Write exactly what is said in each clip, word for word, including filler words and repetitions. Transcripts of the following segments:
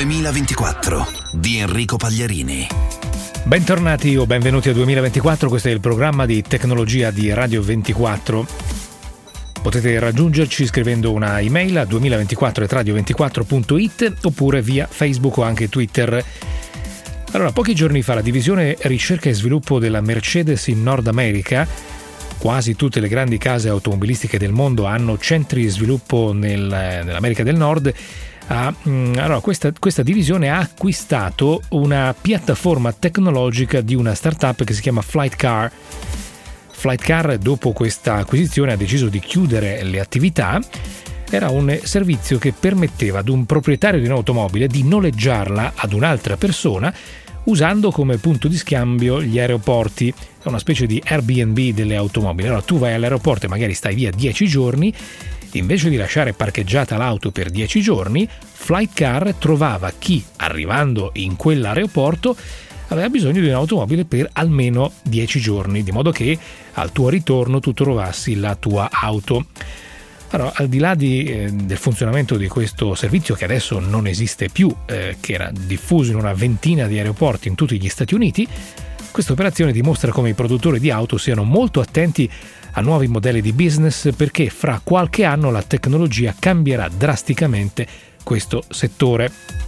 duemilaventiquattro di Enrico Pagliarini. Bentornati o benvenuti a duemilaventiquattro, questo è il programma di tecnologia di Radio ventiquattro. Potete raggiungerci scrivendo una email a duemilaventiquattro chiocciola radio ventiquattro punto it oppure via Facebook o anche Twitter. Allora, pochi giorni fa la divisione ricerca e sviluppo della Mercedes in Nord America, quasi tutte le grandi case automobilistiche del mondo hanno centri di sviluppo nel, nell'America del Nord. Ha, allora, questa, questa divisione ha acquistato una piattaforma tecnologica di una startup che si chiama Flightcar. Flightcar, dopo questa acquisizione, ha deciso di chiudere le attività. Era un servizio che permetteva ad un proprietario di un'automobile di noleggiarla ad un'altra persona usando come punto di scambio gli aeroporti. È una specie di Airbnb delle automobili. Allora tu vai all'aeroporto e magari stai via dieci giorni, invece di lasciare parcheggiata l'auto per dieci giorni, Flightcar trovava chi, arrivando in quell'aeroporto, aveva bisogno di un'automobile per almeno dieci giorni, di modo che al tuo ritorno tu trovassi la tua auto. Allora, al di là di, eh, del funzionamento di questo servizio, che adesso non esiste più, eh, che era diffuso in una ventina di aeroporti in tutti gli Stati Uniti, questa operazione dimostra come i produttori di auto siano molto attenti a nuovi modelli di business, perché fra qualche anno la tecnologia cambierà drasticamente questo settore.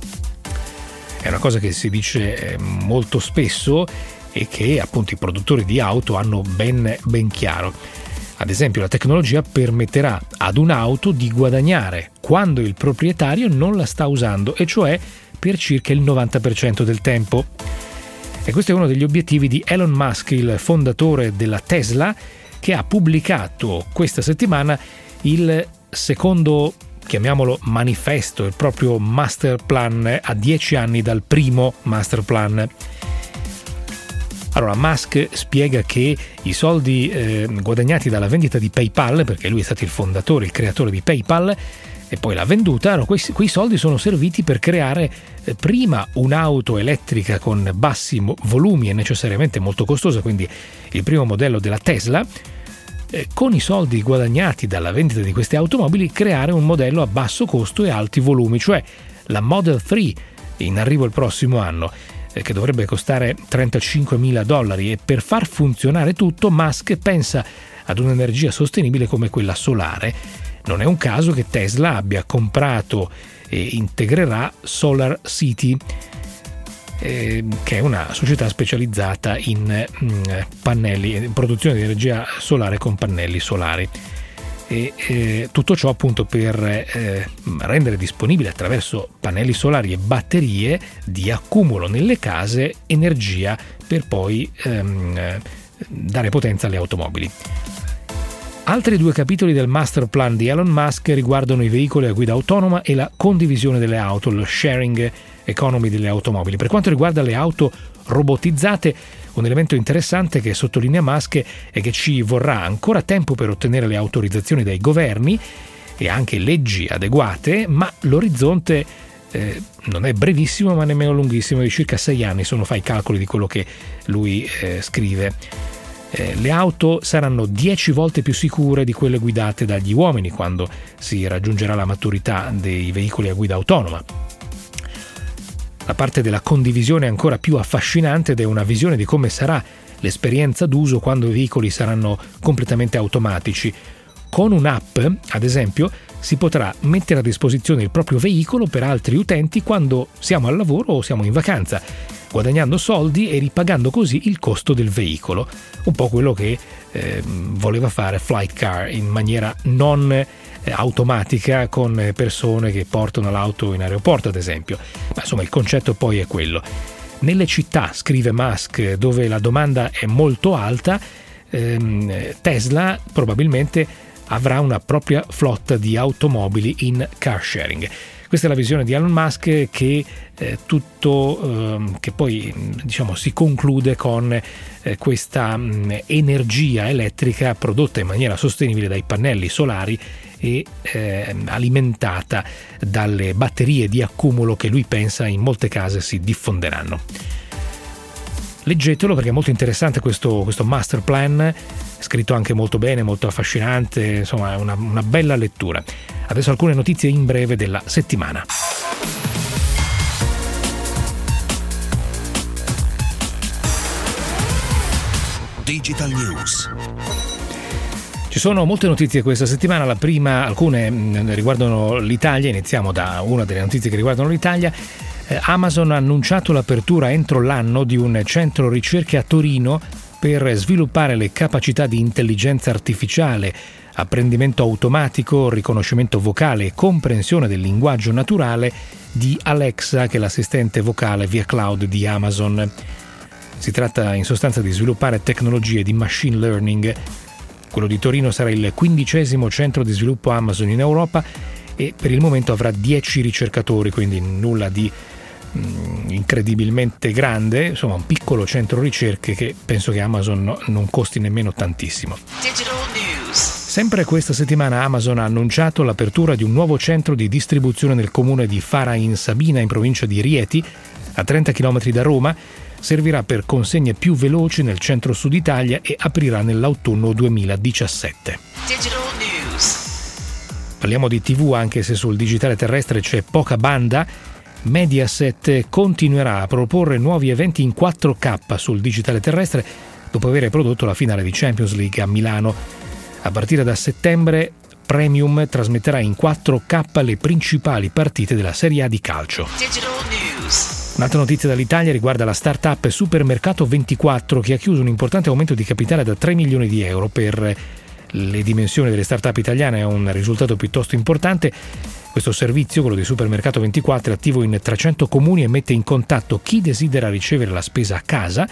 È una cosa che si dice molto spesso e che appunto i produttori di auto hanno ben, ben chiaro. Ad esempio, la tecnologia permetterà ad un'auto di guadagnare quando il proprietario non la sta usando, e cioè per circa il novanta per cento del tempo. E questo è uno degli obiettivi di Elon Musk, il fondatore della Tesla, che ha pubblicato questa settimana il secondo, chiamiamolo manifesto, il proprio master plan a dieci anni dal primo master plan. Allora, Musk spiega che i soldi eh, guadagnati dalla vendita di PayPal, perché lui è stato il fondatore, il creatore di PayPal, e poi l'ha venduta, allora, quei, quei soldi sono serviti per creare eh, prima un'auto elettrica con bassi mo- volumi e necessariamente molto costosa, quindi il primo modello della Tesla. Eh, con i soldi guadagnati dalla vendita di queste automobili creare un modello a basso costo e alti volumi, cioè la Model tre, in arrivo il prossimo anno, che dovrebbe costare trentacinquemila dollari, e per far funzionare tutto Musk pensa ad un'energia sostenibile come quella solare. Non è un caso che Tesla abbia comprato e integrerà Solar City, eh, che è una società specializzata in mh, pannelli, in produzione di energia solare con pannelli solari. E eh, tutto ciò appunto per eh, rendere disponibile attraverso pannelli solari e batterie di accumulo nelle case energia per poi ehm, dare potenza alle automobili. Altri due capitoli del master plan di Elon Musk riguardano i veicoli a guida autonoma e la condivisione delle auto, lo sharing economy delle automobili. Per quanto riguarda le auto robotizzate, un elemento interessante che sottolinea Musk è che ci vorrà ancora tempo per ottenere le autorizzazioni dai governi e anche leggi adeguate, ma l'orizzonte eh, non è brevissimo ma nemmeno lunghissimo, di circa sei anni sono fa i calcoli di quello che lui eh, scrive. Eh, le auto saranno dieci volte più sicure di quelle guidate dagli uomini quando si raggiungerà la maturità dei veicoli a guida autonoma. La parte della condivisione è ancora più affascinante ed è una visione di come sarà l'esperienza d'uso quando i veicoli saranno completamente automatici. Con un'app, ad esempio, si potrà mettere a disposizione il proprio veicolo per altri utenti quando siamo al lavoro o siamo in vacanza, guadagnando soldi e ripagando così il costo del veicolo. Un po' quello che eh, voleva fare Flightcar in maniera non automatica, con persone che portano l'auto in aeroporto ad esempio, ma insomma il concetto poi è quello. Nelle città, scrive Musk, dove la domanda è molto alta, ehm, Tesla probabilmente avrà una propria flotta di automobili in car sharing. Questa è la visione di Elon Musk, che eh, tutto eh, che poi diciamo si conclude con eh, questa mh, energia elettrica prodotta in maniera sostenibile dai pannelli solari e eh, alimentata dalle batterie di accumulo che lui pensa in molte case si diffonderanno. Leggetelo perché è molto interessante questo, questo master plan, scritto anche molto bene, molto affascinante, insomma è una, una bella lettura. Adesso alcune notizie in breve della settimana. Digital News. Ci sono molte notizie questa settimana, la prima, alcune riguardano l'Italia, iniziamo da una delle notizie che riguardano l'Italia. Eh, Amazon ha annunciato l'apertura entro l'anno di un centro ricerche a Torino per sviluppare le capacità di intelligenza artificiale, apprendimento automatico, riconoscimento vocale e comprensione del linguaggio naturale di Alexa, che è l'assistente vocale via cloud di Amazon. Si tratta in sostanza di sviluppare tecnologie di machine learning. Quello di Torino sarà il quindicesimo centro di sviluppo Amazon in Europa e per il momento avrà dieci ricercatori, quindi nulla di mh, incredibilmente grande, insomma un piccolo centro ricerche che penso che Amazon no, non costi nemmeno tantissimo. Digital News. Sempre questa settimana Amazon ha annunciato l'apertura di un nuovo centro di distribuzione nel comune di Fara in Sabina, in provincia di Rieti, a trenta chilometri da Roma. Servirà per consegne più veloci nel centro-sud Italia e aprirà nell'autunno duemiladiciassette. Digital News. Parliamo di tivù, anche se sul digitale terrestre c'è poca banda. Mediaset continuerà a proporre nuovi eventi in quattro K sul digitale terrestre dopo aver prodotto la finale di Champions League a Milano. A partire da settembre Premium trasmetterà in quattro K le principali partite della Serie A di calcio. Digital News. Un'altra notizia dall'Italia riguarda la start-up Supermercato ventiquattro, che ha chiuso un importante aumento di capitale da tre milioni di euro. Per le dimensioni delle start-up italiane è un risultato piuttosto importante. Questo servizio, quello di Supermercato ventiquattro, è attivo in trecento comuni e mette in contatto chi desidera ricevere la spesa a casa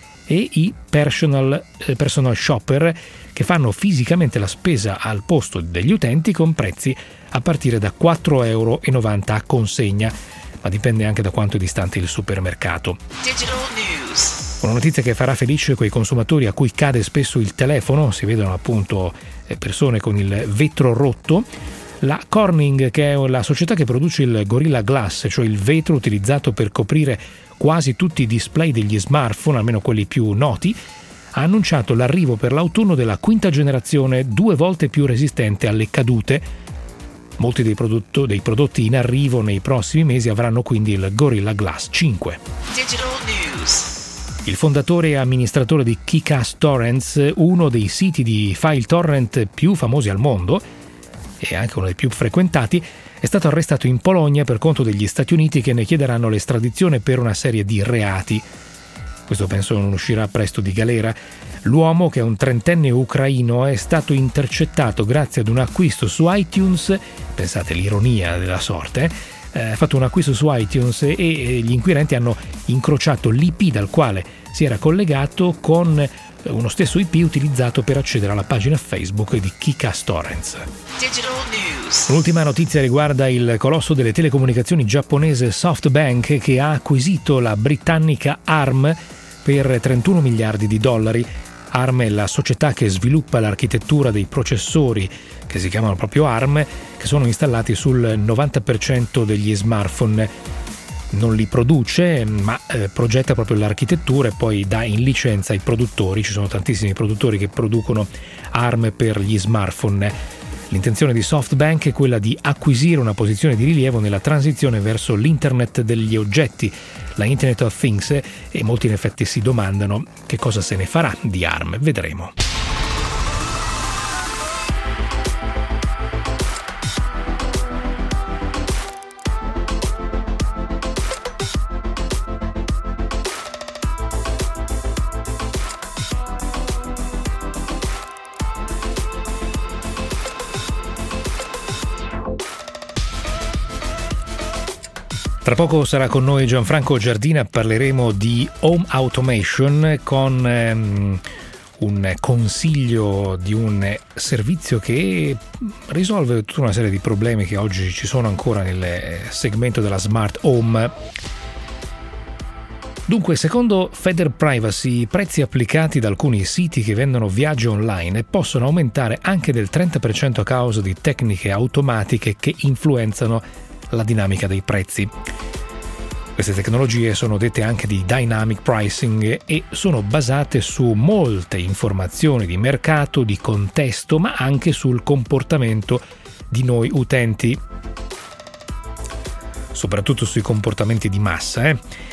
e i personal, eh, personal shopper che fanno fisicamente la spesa al posto degli utenti con prezzi a partire da quattro virgola novanta euro a consegna, ma dipende anche da quanto è distante il supermercato. Digital News. Una notizia che farà felice quei consumatori a cui cade spesso il telefono, si vedono appunto persone con il vetro rotto. La Corning, che è la società che produce il Gorilla Glass, cioè il vetro utilizzato per coprire quasi tutti i display degli smartphone, almeno quelli più noti, ha annunciato l'arrivo per l'autunno della quinta generazione, due volte più resistente alle cadute. Molti dei, prodotto, dei prodotti in arrivo nei prossimi mesi avranno quindi il Gorilla Glass cinque. Digital News. Il fondatore e amministratore di Kickass Torrents, uno dei siti di file torrent più famosi al mondo e anche uno dei più frequentati, è stato arrestato in Polonia per conto degli Stati Uniti, che ne chiederanno l'estradizione per una serie di reati. Questo penso non uscirà presto di galera. L'uomo, che è un trentenne ucraino, è stato intercettato grazie ad un acquisto su iTunes. Pensate l'ironia della sorte, eh? Ha fatto un acquisto su iTunes e gli inquirenti hanno incrociato l'I P dal quale si era collegato con uno stesso I P utilizzato per accedere alla pagina Facebook di Kickass Torrents. Digital News. L'ultima notizia riguarda il colosso delle telecomunicazioni giapponese SoftBank, che ha acquisito la britannica Arm per trentuno miliardi di dollari. Arm è la società che sviluppa l'architettura dei processori, che si chiamano proprio Arm, che sono installati sul novanta per cento degli smartphone. Non li produce, ma eh, progetta proprio l'architettura e poi dà in licenza ai produttori. Ci sono tantissimi produttori che producono Arm per gli smartphone. L'intenzione di SoftBank è quella di acquisire una posizione di rilievo nella transizione verso l'internet degli oggetti, la Internet of Things, e molti in effetti si domandano che cosa se ne farà di Arm. Vedremo. Tra poco sarà con noi Gianfranco Giardina, parleremo di home automation con um, un consiglio di un servizio che risolve tutta una serie di problemi che oggi ci sono ancora nel segmento della smart home. Dunque, secondo Feder Privacy, i prezzi applicati da alcuni siti che vendono viaggi online possono aumentare anche del trenta per cento a causa di tecniche automatiche che influenzano la dinamica dei prezzi. Queste tecnologie sono dette anche di dynamic pricing e sono basate su molte informazioni di mercato, di contesto, ma anche sul comportamento di noi utenti, soprattutto sui comportamenti di massa. Eh?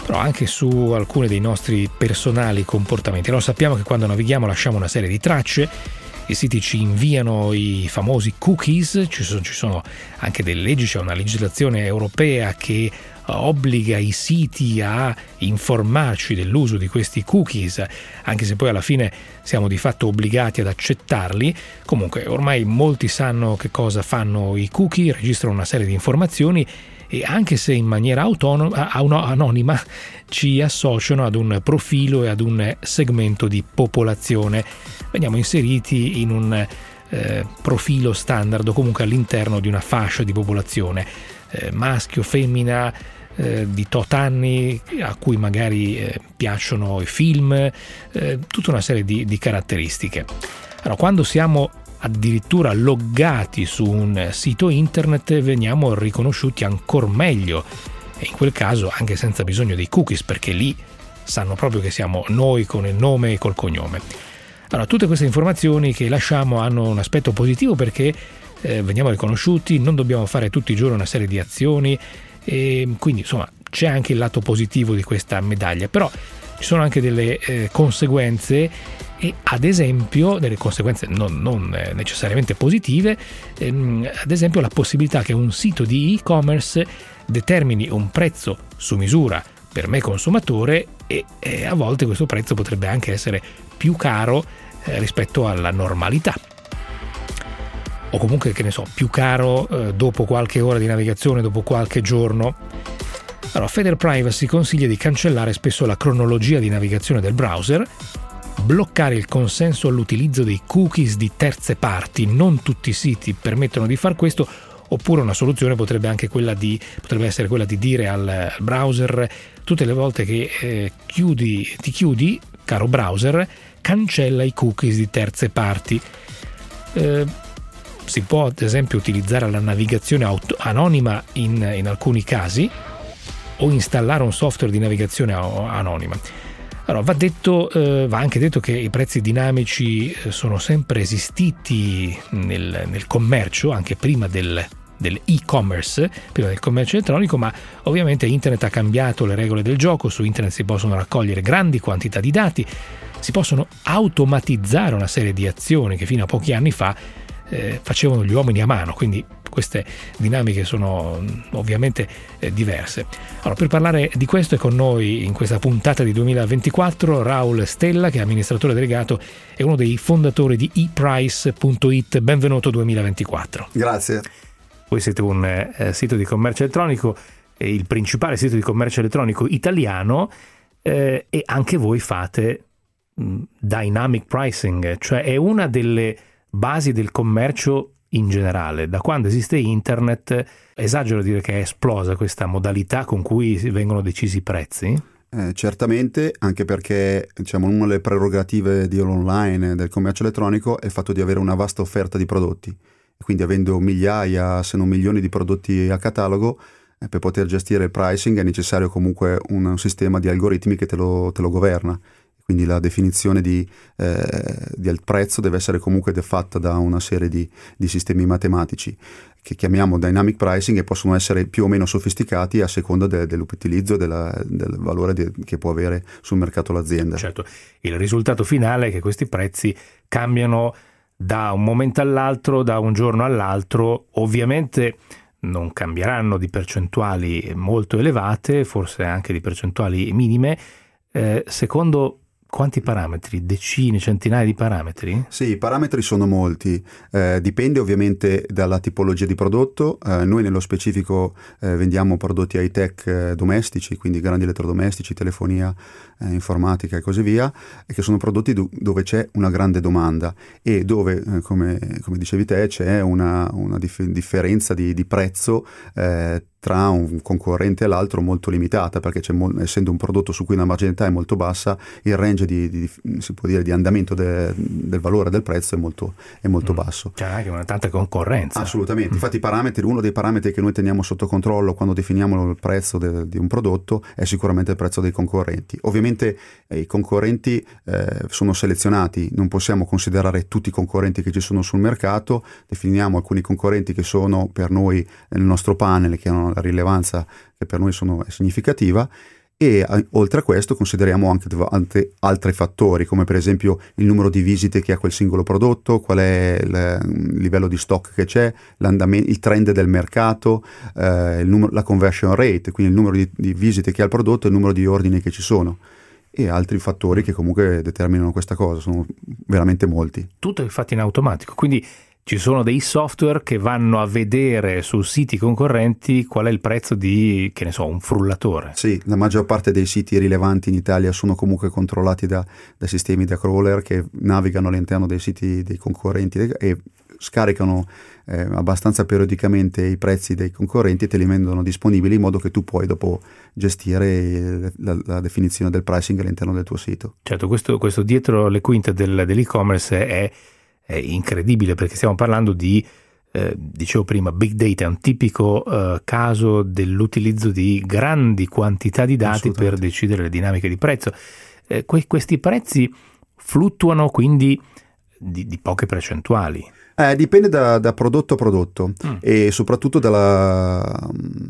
però anche su alcuni dei nostri personali comportamenti. Allora, sappiamo che quando navighiamo lasciamo una serie di tracce, i siti ci inviano i famosi cookies, ci sono, ci sono anche delle leggi, c'è una legislazione europea che obbliga i siti a informarci dell'uso di questi cookies, anche se poi alla fine siamo di fatto obbligati ad accettarli. Comunque ormai molti sanno che cosa fanno i cookie, registrano una serie di informazioni e anche se in maniera autonoma, anonima, ci associano ad un profilo e ad un segmento di popolazione. Veniamo inseriti in un eh, profilo standard o comunque all'interno di una fascia di popolazione, eh, maschio, femmina, eh, di tot anni, a cui magari eh, piacciono i film, eh, tutta una serie di, di caratteristiche. Allora, quando siamo addirittura loggati su un sito internet veniamo riconosciuti ancora meglio, e in quel caso anche senza bisogno dei cookies, perché lì sanno proprio che siamo noi con il nome e col cognome. Allora, tutte queste informazioni che lasciamo hanno un aspetto positivo perché eh, veniamo riconosciuti, non dobbiamo fare tutti i giorni una serie di azioni, e quindi insomma c'è anche il lato positivo di questa medaglia, però ci sono anche delle eh, conseguenze, e ad esempio delle conseguenze non, non necessariamente positive, ehm, ad esempio la possibilità che un sito di e-commerce determini un prezzo su misura per me consumatore e, e a volte questo prezzo potrebbe anche essere più caro eh, rispetto alla normalità, o comunque, che ne so, più caro eh, dopo qualche ora di navigazione, dopo qualche giorno. Allora, Feder Privacy consiglia di cancellare spesso la cronologia di navigazione del browser, bloccare il consenso all'utilizzo dei cookies di terze parti. Non tutti i siti permettono di far questo, oppure una soluzione potrebbe anche quella di potrebbe essere quella di dire al browser tutte le volte che eh, chiudi, ti chiudi, caro browser, cancella i cookies di terze parti. Eh, si può ad esempio utilizzare la navigazione auto- anonima in, in alcuni casi, o installare un software di navigazione anonima. Allora, va detto, eh, va anche detto che i prezzi dinamici sono sempre esistiti nel, nel commercio, anche prima del, dell'e-commerce, prima del commercio elettronico, ma ovviamente internet ha cambiato le regole del gioco. Su internet si possono raccogliere grandi quantità di dati, si possono automatizzare una serie di azioni che fino a pochi anni fa eh, facevano gli uomini a mano, quindi queste dinamiche sono ovviamente eh, diverse. Allora, per parlare di questo è con noi in questa puntata di duemilaventiquattro Raul Stella, che è amministratore delegato e uno dei fondatori di e price punto it. Benvenuto duemilaventiquattro. Grazie. Voi siete un eh, sito di commercio elettronico, eh, il principale sito di commercio elettronico italiano, eh, e anche voi fate mh, dynamic pricing, cioè è una delle basi del commercio in generale. Da quando esiste internet, esagero a dire che è esplosa questa modalità con cui vengono decisi i prezzi? Eh, certamente, anche perché diciamo una delle prerogative di online del commercio elettronico è il fatto di avere una vasta offerta di prodotti, quindi avendo migliaia se non milioni di prodotti a catalogo, eh, per poter gestire il pricing è necessario comunque un, un sistema di algoritmi che te lo, te lo governa. Quindi la definizione di, eh, del prezzo deve essere comunque fatta da una serie di, di sistemi matematici che chiamiamo dynamic pricing, e possono essere più o meno sofisticati a seconda de, dell'utilizzo, della, del valore de, che può avere sul mercato l'azienda. Certo, il risultato finale è che questi prezzi cambiano da un momento all'altro, da un giorno all'altro. Ovviamente non cambieranno di percentuali molto elevate, forse anche di percentuali minime, eh, secondo quanti parametri? Decine, centinaia di parametri? Sì, i parametri sono molti, eh, dipende ovviamente dalla tipologia di prodotto. Eh, noi nello specifico eh, vendiamo prodotti high-tech eh, domestici, quindi grandi elettrodomestici, telefonia, eh, informatica e così via, e che sono prodotti do- dove c'è una grande domanda e dove, eh, come, come dicevi te, c'è una, una dif- differenza di, di prezzo eh, tra un concorrente e l'altro molto limitata, perché c'è mo- essendo un prodotto su cui la marginalità è molto bassa, il range di, di, si può dire, di andamento de, del valore del prezzo è molto, è molto mm. basso. C'è anche una tanta concorrenza. Assolutamente, mm. infatti i parametri, uno dei parametri che noi teniamo sotto controllo quando definiamo il prezzo de, di un prodotto è sicuramente il prezzo dei concorrenti. Ovviamente eh, i concorrenti eh, sono selezionati, non possiamo considerare tutti i concorrenti che ci sono sul mercato, definiamo alcuni concorrenti che sono per noi nel nostro panel, che hanno la rilevanza che per noi sono, è significativa, E a, oltre a questo consideriamo anche, anche altri fattori, come per esempio il numero di visite che ha quel singolo prodotto, qual è il, il livello di stock che c'è, il trend del mercato, eh, il numero, la conversion rate, quindi il numero di, di visite che ha il prodotto e il numero di ordini che ci sono, e altri fattori che comunque determinano questa cosa, sono veramente molti. Tutto è fatto in automatico, quindi ci sono dei software che vanno a vedere su siti concorrenti qual è il prezzo di, che ne so, un frullatore. Sì, la maggior parte dei siti rilevanti in Italia sono comunque controllati da, da sistemi da crawler che navigano all'interno dei siti dei concorrenti e scaricano eh, abbastanza periodicamente i prezzi dei concorrenti e te li rendono disponibili in modo che tu puoi dopo gestire la, la definizione del pricing all'interno del tuo sito. Certo, questo, questo dietro le quinte del, dell'e-commerce è è incredibile, perché stiamo parlando di, eh, dicevo prima, big data, un tipico eh, caso dell'utilizzo di grandi quantità di dati per decidere le dinamiche di prezzo. Eh, que- questi prezzi fluttuano quindi di, di poche percentuali. Eh, dipende da, da prodotto a prodotto mm. e soprattutto dalla,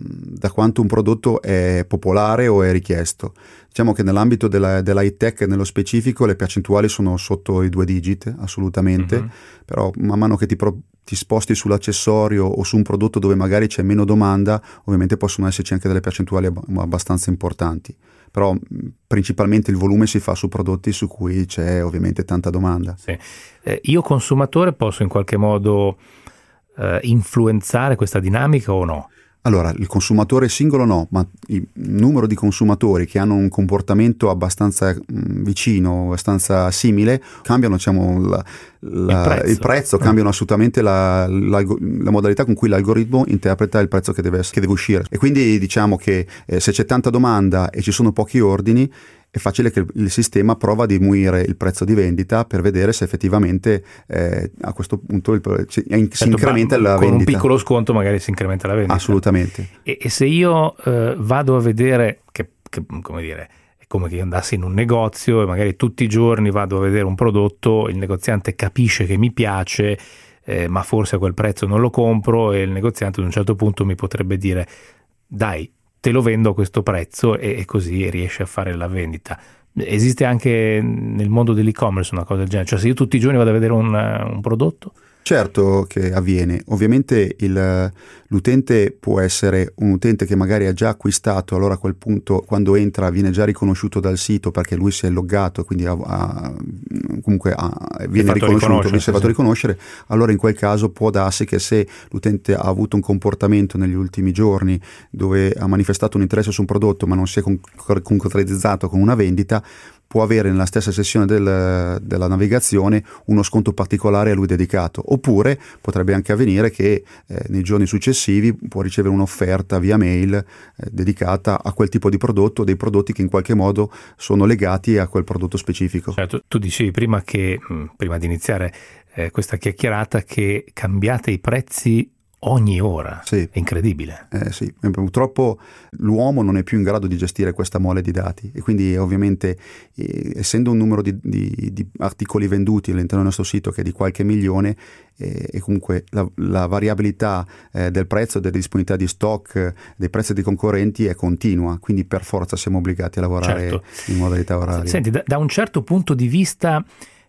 da quanto un prodotto è popolare o è richiesto. Diciamo che nell'ambito della, dell'high tech nello specifico le percentuali sono sotto i due digit assolutamente, mm-hmm. però man mano che ti, pro, ti sposti sull'accessorio o su un prodotto dove magari c'è meno domanda, ovviamente possono esserci anche delle percentuali ab- abbastanza importanti. Però principalmente il volume si fa su prodotti su cui c'è ovviamente tanta domanda. Sì. Eh, io consumatore posso in qualche modo eh, influenzare questa dinamica o no? Allora, il consumatore singolo no, ma il numero di consumatori che hanno un comportamento abbastanza mh, vicino, abbastanza simile, cambiano diciamo, la, la, il prezzo, il prezzo mm. cambiano assolutamente la, la, la modalità con cui l'algoritmo interpreta il prezzo che deve, che deve uscire. E quindi diciamo che eh, se c'è tanta domanda e ci sono pochi ordini, è facile che il sistema prova a diminuire il prezzo di vendita per vedere se effettivamente eh, a questo punto il, cioè, si certo, incrementa la con vendita. Con un piccolo sconto magari si incrementa la vendita. Assolutamente. E, e se io eh, vado a vedere, che, che come dire, è come che io andassi in un negozio e magari tutti i giorni vado a vedere un prodotto, il negoziante capisce che mi piace, eh, ma forse a quel prezzo non lo compro, e il negoziante ad un certo punto mi potrebbe dire dai, te lo vendo a questo prezzo, e, e così riesce a fare la vendita. Esiste anche nel mondo dell'e-commerce una cosa del genere? Cioè se io tutti i giorni vado a vedere un, un prodotto? Certo che avviene, ovviamente il, l'utente può essere un utente che magari ha già acquistato, allora a quel punto quando entra viene già riconosciuto dal sito perché lui si è loggato, quindi ha, ha, comunque ha, viene riconosciuto, viene fatto sì. riconoscere, allora in quel caso può darsi che se l'utente ha avuto un comportamento negli ultimi giorni dove ha manifestato un interesse su un prodotto ma non si è concretizzato con una vendita, può avere nella stessa sessione del, della navigazione uno sconto particolare a lui dedicato, oppure potrebbe anche avvenire che eh, nei giorni successivi può ricevere un'offerta via mail eh, dedicata a quel tipo di prodotto, dei prodotti che in qualche modo sono legati a quel prodotto specifico. Certo, tu dicevi prima che mh, prima di iniziare eh, questa chiacchierata che cambiate i prezzi ogni ora, sì. È incredibile. Eh, sì, purtroppo l'uomo non è più in grado di gestire questa mole di dati e quindi ovviamente eh, essendo un numero di, di, di articoli venduti all'interno del nostro sito che è di qualche milione eh, e comunque la, la variabilità eh, del prezzo, della disponibilità di stock, eh, dei prezzi dei concorrenti è continua, quindi per forza siamo obbligati a lavorare certo. in modalità oraria. Senti, da, da un certo punto di vista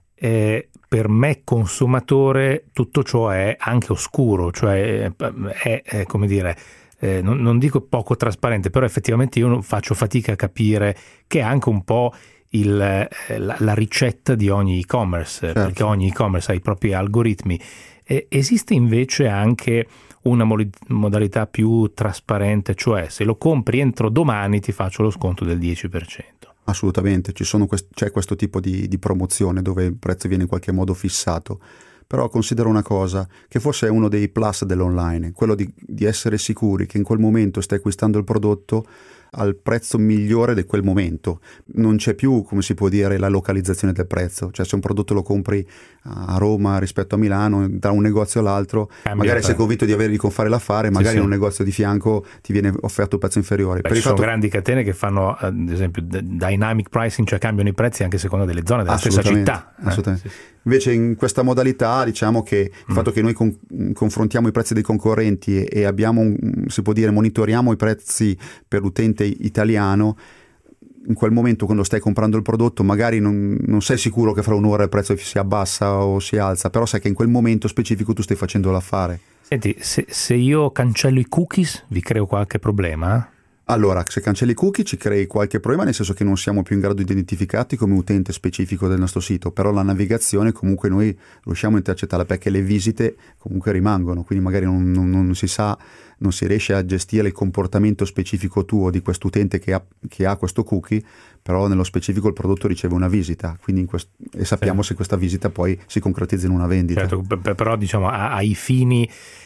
eh, per me consumatore tutto ciò è anche oscuro, cioè è, è come dire, eh, non, non dico poco trasparente, però effettivamente io faccio fatica a capire che è anche un po' il, la, la ricetta di ogni e-commerce, certo. Perché ogni e-commerce ha i propri algoritmi. E esiste invece anche una modalità più trasparente, cioè se lo compri entro domani ti faccio lo sconto del dieci per cento. Assolutamente, ci sono quest- c'è questo tipo di, di promozione dove il prezzo viene in qualche modo fissato, però considero una cosa, che forse è uno dei plus dell'online, quello di, di essere sicuri che in quel momento stai acquistando il prodotto al prezzo migliore di quel momento. Non c'è più, come si può dire, la localizzazione del prezzo, cioè se un prodotto lo compri a Roma rispetto a Milano, da un negozio all'altro, Cambia magari sei convinto di avergli con fare l'affare, magari sì, sì. in un negozio di fianco ti viene offerto un prezzo inferiore. Beh, per ci il sono fatto... grandi catene che fanno ad esempio dynamic pricing, cioè cambiano i prezzi anche secondo delle zone della stessa città. Assolutamente. Eh, sì. Invece in questa modalità diciamo che il mm. fatto che noi con, confrontiamo i prezzi dei concorrenti e, e abbiamo, si può dire, monitoriamo i prezzi per l'utente italiano, in quel momento quando stai comprando il prodotto magari non, non sei sicuro che fra un'ora il prezzo si abbassa o si alza, però sai che in quel momento specifico tu stai facendo l'affare. Senti, se, se io cancello i cookies vi creo qualche problema? Allora, se cancelli i cookie ci crei qualche problema, nel senso che non siamo più in grado di identificarti come utente specifico del nostro sito, però la navigazione comunque noi riusciamo a intercettarla perché le visite comunque rimangono, quindi magari non, non, non si sa, non si riesce a gestire il comportamento specifico tuo di quest'utente che ha, che ha questo cookie, però nello specifico il prodotto riceve una visita, quindi in quest- e sappiamo sì. se questa visita poi si concretizza in una vendita. Certo, p- però diciamo ai fini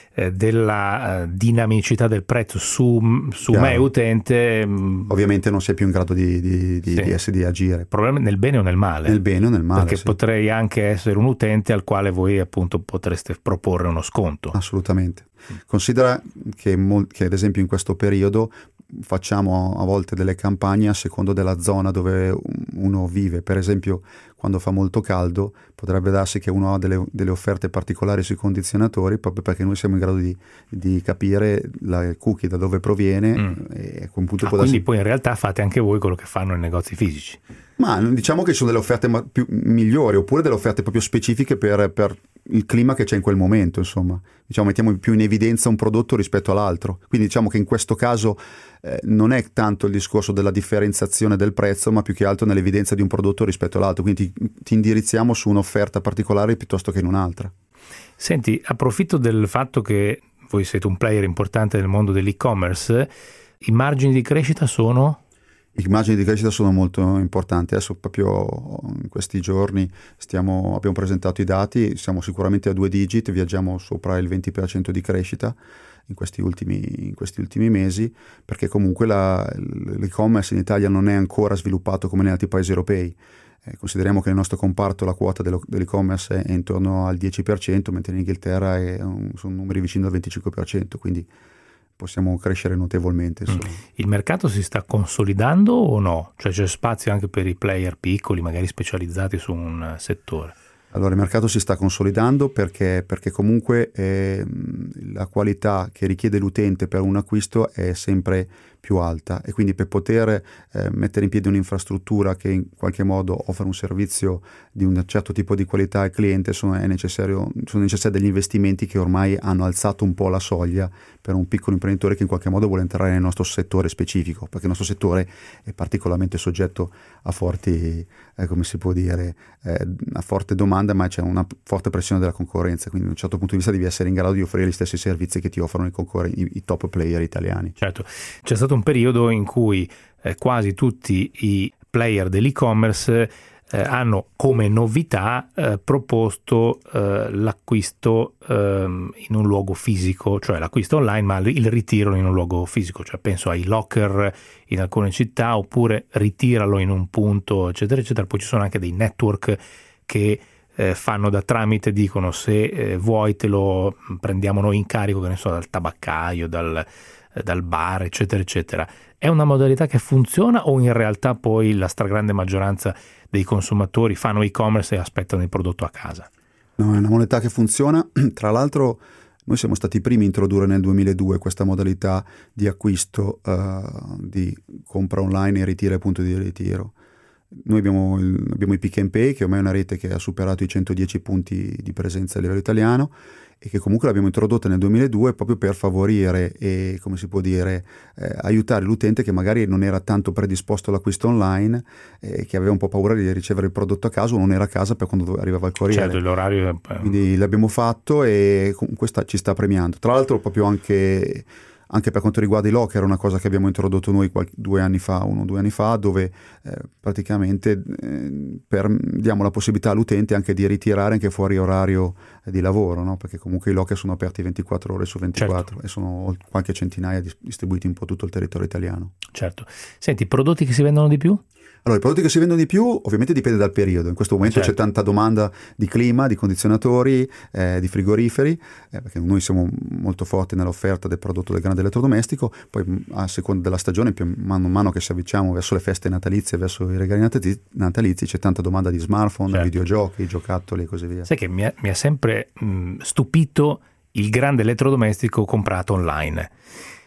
della uh, dinamicità del prezzo su, su me utente, ovviamente non sei più in grado di, di, di, sì. di, essere, di agire. Probabilmente nel bene o nel male? Nel bene o nel male, perché sì. potrei anche essere un utente al quale voi appunto potreste proporre uno sconto. Assolutamente. Considera che, mol- che ad esempio in questo periodo facciamo a volte delle campagne a secondo della zona dove uno vive. Per esempio, quando fa molto caldo potrebbe darsi che uno ha delle, delle offerte particolari sui condizionatori, proprio perché noi siamo in grado di, di capire la cookie da dove proviene. Mm. E a quel punto ah, può quindi darsi... poi in realtà fate anche voi quello che fanno i negozi fisici. Ma diciamo che ci sono delle offerte più migliori, oppure delle offerte proprio specifiche per, per il clima che c'è in quel momento, insomma. Diciamo, mettiamo più in evidenza un prodotto rispetto all'altro. Quindi diciamo che in questo caso eh, non è tanto il discorso della differenziazione del prezzo, ma più che altro nell'evidenza di un prodotto rispetto all'altro. Quindi ti, ti indirizziamo su un'offerta particolare piuttosto che in un'altra. Senti, approfitto del fatto che voi siete un player importante nel mondo dell'e-commerce, i margini di crescita sono... I margini di crescita sono molto importanti. Adesso proprio in questi giorni stiamo, abbiamo presentato i dati, siamo sicuramente a due digit, viaggiamo sopra il venti per cento di crescita in questi ultimi, in questi ultimi mesi, perché comunque la, l'e-commerce in Italia non è ancora sviluppato come negli altri paesi europei. Eh, consideriamo che nel nostro comparto la quota dello, dell'e-commerce è intorno al dieci per cento, mentre in Inghilterra è un, sono numeri vicino al venticinque per cento, quindi possiamo crescere notevolmente. Mm. Il mercato si sta consolidando o no? Cioè c'è spazio anche per i player piccoli, magari specializzati su un settore? Allora il mercato si sta consolidando perché, perché comunque eh, la qualità che richiede l'utente per un acquisto è sempre più alta, e quindi per poter eh, mettere in piedi un'infrastruttura che in qualche modo offre un servizio di un certo tipo di qualità al cliente sono, è necessario, sono necessari degli investimenti che ormai hanno alzato un po' la soglia per un piccolo imprenditore che in qualche modo vuole entrare nel nostro settore specifico, perché il nostro settore è particolarmente soggetto a forti, eh, come si può dire, eh, a forte domanda, ma c'è una forte pressione della concorrenza, quindi da un certo punto di vista devi essere in grado di offrire gli stessi servizi che ti offrono i, concorren- i, i top player italiani. Certo, c'è stato un periodo in cui eh, quasi tutti i player dell'e-commerce eh, hanno come novità eh, proposto eh, l'acquisto eh, in un luogo fisico, cioè l'acquisto online ma il ritiro in un luogo fisico, cioè penso ai locker in alcune città, oppure ritiralo in un punto eccetera eccetera. Poi ci sono anche dei network che eh, fanno da tramite, dicono se eh, vuoi te lo prendiamo noi in carico, che ne so, dal tabaccaio, dal dal bar eccetera eccetera. È una modalità che funziona o in realtà poi la stragrande maggioranza dei consumatori fanno e-commerce e aspettano il prodotto a casa? No, è una modalità che funziona. Tra l'altro noi siamo stati i primi a introdurre nel duemiladue questa modalità di acquisto, uh, di compra online e ritiro e punto di ritiro. Noi abbiamo, il, abbiamo i Pick and Pay, che ormai è una rete che ha superato i centodieci punti di presenza a livello italiano, e che comunque l'abbiamo introdotta nel duemiladue proprio per favorire e, come si può dire, eh, aiutare l'utente che magari non era tanto predisposto all'acquisto online, eh, che aveva un po' paura di ricevere il prodotto a casa o non era a casa per quando arrivava il corriere. Certo, l'orario è... Quindi l'abbiamo fatto e comunque sta, ci sta premiando. Tra l'altro proprio anche... Anche per quanto riguarda i locker, è una cosa che abbiamo introdotto noi qualche, due anni fa, uno o due anni fa, dove eh, praticamente eh, per, diamo la possibilità all'utente anche di ritirare anche fuori orario eh, di lavoro, no? Perché comunque i locker sono aperti ventiquattro ore su ventiquattro, certo, e sono qualche centinaia distribuiti un po' tutto il territorio italiano. Certo. Senti, i prodotti che si vendono di più? Allora, i prodotti che si vendono di più ovviamente dipende dal periodo. In questo momento certo. C'è tanta domanda di clima, di condizionatori, eh, di frigoriferi, eh, perché noi siamo molto forti nell'offerta del prodotto del grande elettrodomestico. Poi a seconda della stagione, più mano a mano che ci avviciniamo verso le feste natalizie, verso i regali natalizi, c'è tanta domanda di smartphone, certo, videogiochi, giocattoli e così via. Sai che mi ha, mi ha sempre mh, stupito il grande elettrodomestico comprato online.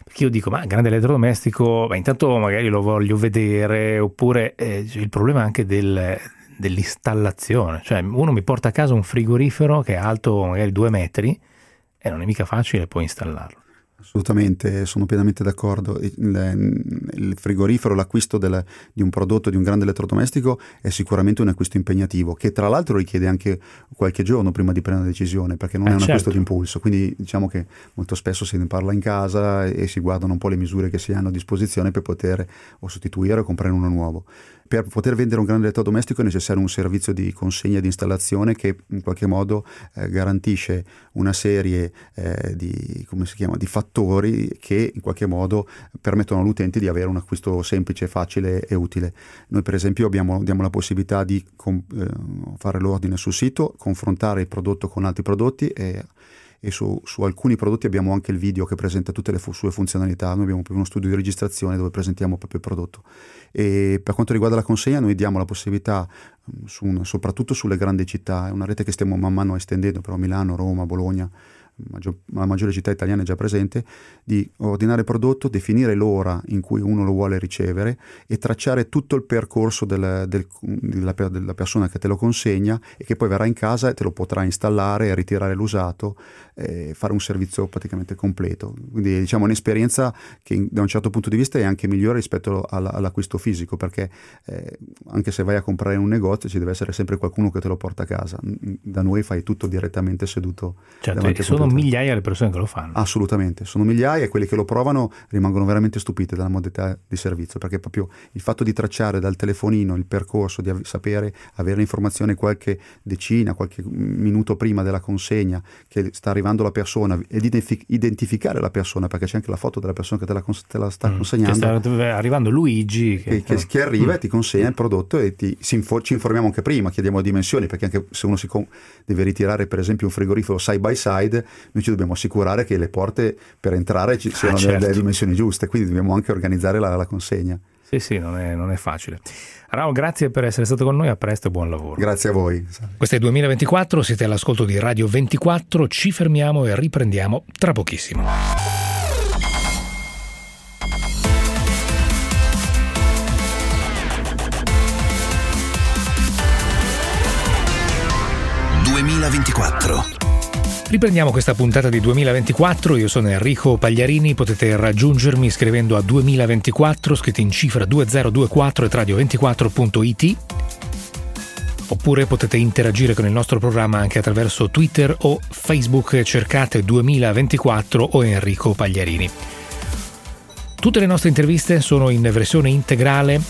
Perché io dico, ma grande elettrodomestico, ma intanto magari lo voglio vedere, oppure eh, il problema anche del, dell'installazione. Cioè uno mi porta a casa un frigorifero che è alto magari due metri e non è mica facile poi installarlo. Assolutamente, sono pienamente d'accordo. Il, il frigorifero, l'acquisto del, di un prodotto, di un grande elettrodomestico è sicuramente un acquisto impegnativo, che tra l'altro richiede anche qualche giorno prima di prendere una decisione, perché non eh, è un certo. acquisto d'impulso. Quindi diciamo che molto spesso se ne parla in casa e si guardano un po' le misure che si hanno a disposizione per poter o sostituire o comprare uno nuovo. Per poter vendere un grande elettrodomestico è necessario un servizio di consegna e di installazione che in qualche modo eh, garantisce una serie eh, di, come si chiama, di fattori che in qualche modo permettono all'utente di avere un acquisto semplice, facile e utile. Noi per esempio abbiamo, diamo la possibilità di com- eh, fare l'ordine sul sito, confrontare il prodotto con altri prodotti e e su, su alcuni prodotti abbiamo anche il video che presenta tutte le fu- sue funzionalità. Noi abbiamo proprio uno studio di registrazione dove presentiamo proprio il prodotto. E per quanto riguarda la consegna, noi diamo la possibilità, su un, soprattutto sulle grandi città, è una rete che stiamo man mano estendendo, però Milano, Roma, Bologna, maggior, la maggiore città italiana è già presente, di ordinare il prodotto, definire l'ora in cui uno lo vuole ricevere e tracciare tutto il percorso del, del, della, della persona che te lo consegna e che poi verrà in casa e te lo potrà installare, ritirare l'usato e fare un servizio praticamente completo. Quindi diciamo un'esperienza che in, da un certo punto di vista è anche migliore rispetto alla, all'acquisto fisico, perché eh, anche se vai a comprare in un negozio ci deve essere sempre qualcuno che te lo porta a casa. Da noi fai tutto direttamente seduto. Certo, e sono migliaia le persone che lo fanno. Assolutamente, sono migliaia e quelli che lo provano rimangono veramente stupiti dalla modalità di servizio, perché proprio il fatto di tracciare dal telefonino il percorso, di av- sapere, avere l'informazione qualche decina, qualche minuto prima della consegna che sta arrivando la persona ed identif- identificare la persona, perché c'è anche la foto della persona che te la, cons- te la sta mm, consegnando, che sta arrivando Luigi che, che, che arriva mm. e ti consegna il prodotto e ti, si info- ci informiamo anche prima, chiediamo le dimensioni, perché anche se uno si com- deve ritirare per esempio un frigorifero side by side, noi ci dobbiamo assicurare che le porte per entrare ci siano ah, certo. delle dimensioni giuste, quindi dobbiamo anche organizzare la, la consegna. Sì, sì, non è, non è facile. Raul, grazie per essere stato con noi, a presto e buon lavoro. Grazie a voi. Questo è duemilaventiquattro, siete all'ascolto di Radio ventiquattro, ci fermiamo e riprendiamo tra pochissimo. duemilaventiquattro. Riprendiamo questa puntata di duemilaventiquattro, io sono Enrico Pagliarini, potete raggiungermi scrivendo a duemilaventiquattro, scritto in cifra duemilaventiquattro at radio ventiquattro punto it, oppure potete interagire con il nostro programma anche attraverso Twitter o Facebook, cercate duemilaventiquattro o Enrico Pagliarini. Tutte le nostre interviste sono in versione integrale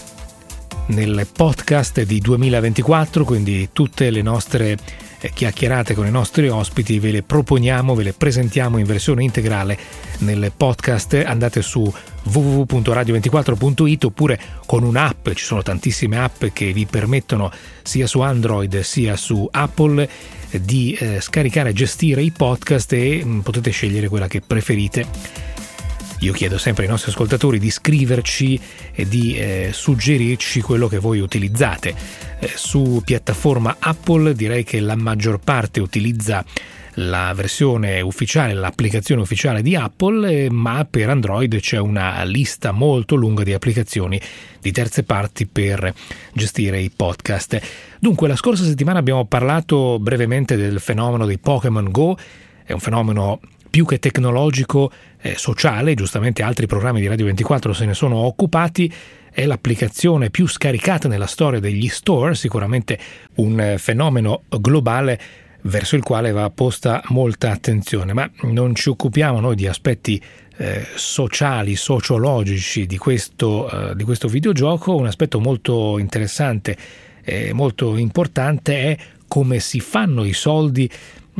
nel podcast di duemilaventiquattro, quindi tutte le nostre chiacchierate con i nostri ospiti ve le proponiamo, ve le presentiamo in versione integrale nel podcast. Andate su w w w punto radio ventiquattro punto it oppure con un'app, ci sono tantissime app che vi permettono sia su Android sia su Apple di eh, scaricare e gestire i podcast e mh, potete scegliere quella che preferite. Io chiedo sempre ai nostri ascoltatori di scriverci e di eh, suggerirci quello che voi utilizzate. Eh, su piattaforma Apple direi che la maggior parte utilizza la versione ufficiale, l'applicazione ufficiale di Apple, eh, ma per Android c'è una lista molto lunga di applicazioni di terze parti per gestire i podcast. Dunque, la scorsa settimana abbiamo parlato brevemente del fenomeno dei Pokémon Go, è un fenomeno più che tecnologico, eh, sociale, giustamente altri programmi di Radio ventiquattro se ne sono occupati, è l'applicazione più scaricata nella storia degli store, sicuramente un eh, fenomeno globale verso il quale va posta molta attenzione, ma non ci occupiamo noi di aspetti eh, sociali, sociologici di questo, eh, di questo videogioco. Un aspetto molto interessante e molto importante è come si fanno i soldi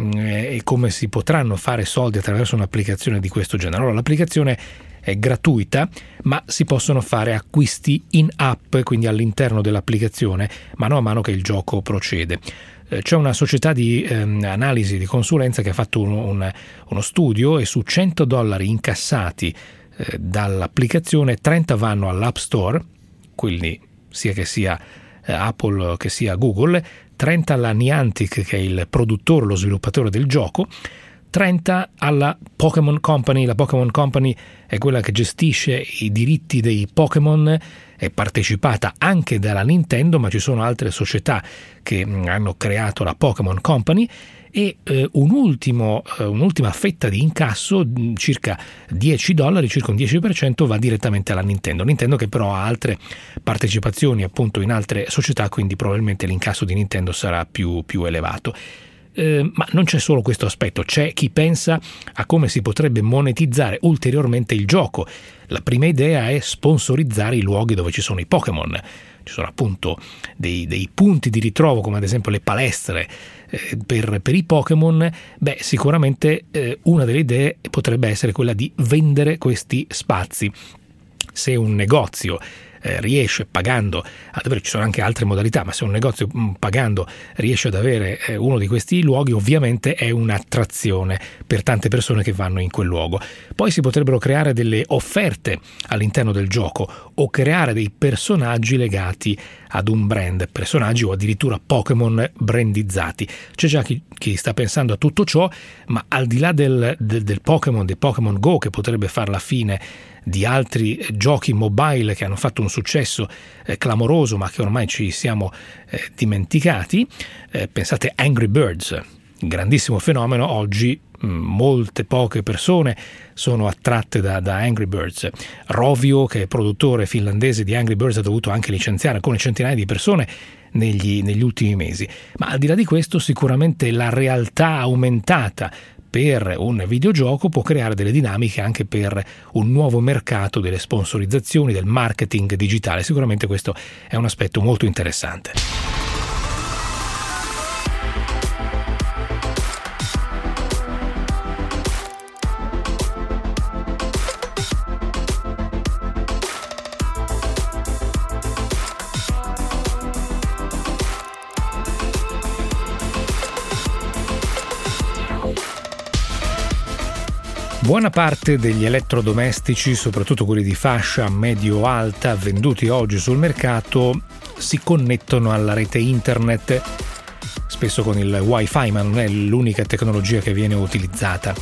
e come si potranno fare soldi attraverso un'applicazione di questo genere. Allora, l'applicazione è gratuita, ma si possono fare acquisti in app, quindi all'interno dell'applicazione, mano a mano che il gioco procede. C'è una società di ehm, analisi, di consulenza che ha fatto un, un, uno studio e su cento dollari incassati eh, dall'applicazione trenta vanno all'App Store, quindi sia che sia eh, Apple che sia Google, trenta alla Niantic che è il produttore, lo sviluppatore del gioco, trenta alla Pokémon Company. La Pokémon Company è quella che gestisce i diritti dei Pokémon, è partecipata anche dalla Nintendo, ma ci sono altre società che hanno creato la Pokémon Company. E eh, un ultimo, eh, un'ultima fetta di incasso, circa dieci dollari, circa un dieci per cento, va direttamente alla Nintendo. Nintendo che però ha altre partecipazioni appunto in altre società, quindi probabilmente l'incasso di Nintendo sarà più, più elevato. Eh, ma non c'è solo questo aspetto, c'è chi pensa a come si potrebbe monetizzare ulteriormente il gioco. La prima idea è sponsorizzare i luoghi dove ci sono i Pokémon. Ci sono appunto dei, dei punti di ritrovo, come ad esempio le palestre eh, per, per i Pokémon. Beh, sicuramente eh, una delle idee potrebbe essere quella di vendere questi spazi. Se un negozio eh, riesce pagando ad avere, ci sono anche altre modalità, ma se un negozio mh, pagando riesce ad avere eh, uno di questi luoghi, ovviamente è un'attrazione per tante persone che vanno in quel luogo. Poi si potrebbero creare delle offerte all'interno del gioco o creare dei personaggi legati ad un brand, personaggi o addirittura Pokémon brandizzati. C'è già chi, chi sta pensando a tutto ciò, ma al di là del, del, del Pokémon, del Pokémon Go, che potrebbe far la fine di altri giochi mobile che hanno fatto un successo eh, clamoroso, ma che ormai ci siamo eh, dimenticati, eh, pensate Angry Birds, grandissimo fenomeno. Oggi mh, molte poche persone sono attratte da, da Angry Birds. Rovio, che è produttore finlandese di Angry Birds, ha dovuto anche licenziare alcune centinaia di persone negli, negli ultimi mesi. Ma al di là di questo, sicuramente la realtà aumentata per un videogioco può creare delle dinamiche anche per un nuovo mercato delle sponsorizzazioni, del marketing digitale. Sicuramente questo è un aspetto molto interessante. Buona parte degli elettrodomestici, soprattutto quelli di fascia medio-alta venduti oggi sul mercato, si connettono alla rete internet, spesso con il Wi-Fi, ma non è l'unica tecnologia che viene utilizzata.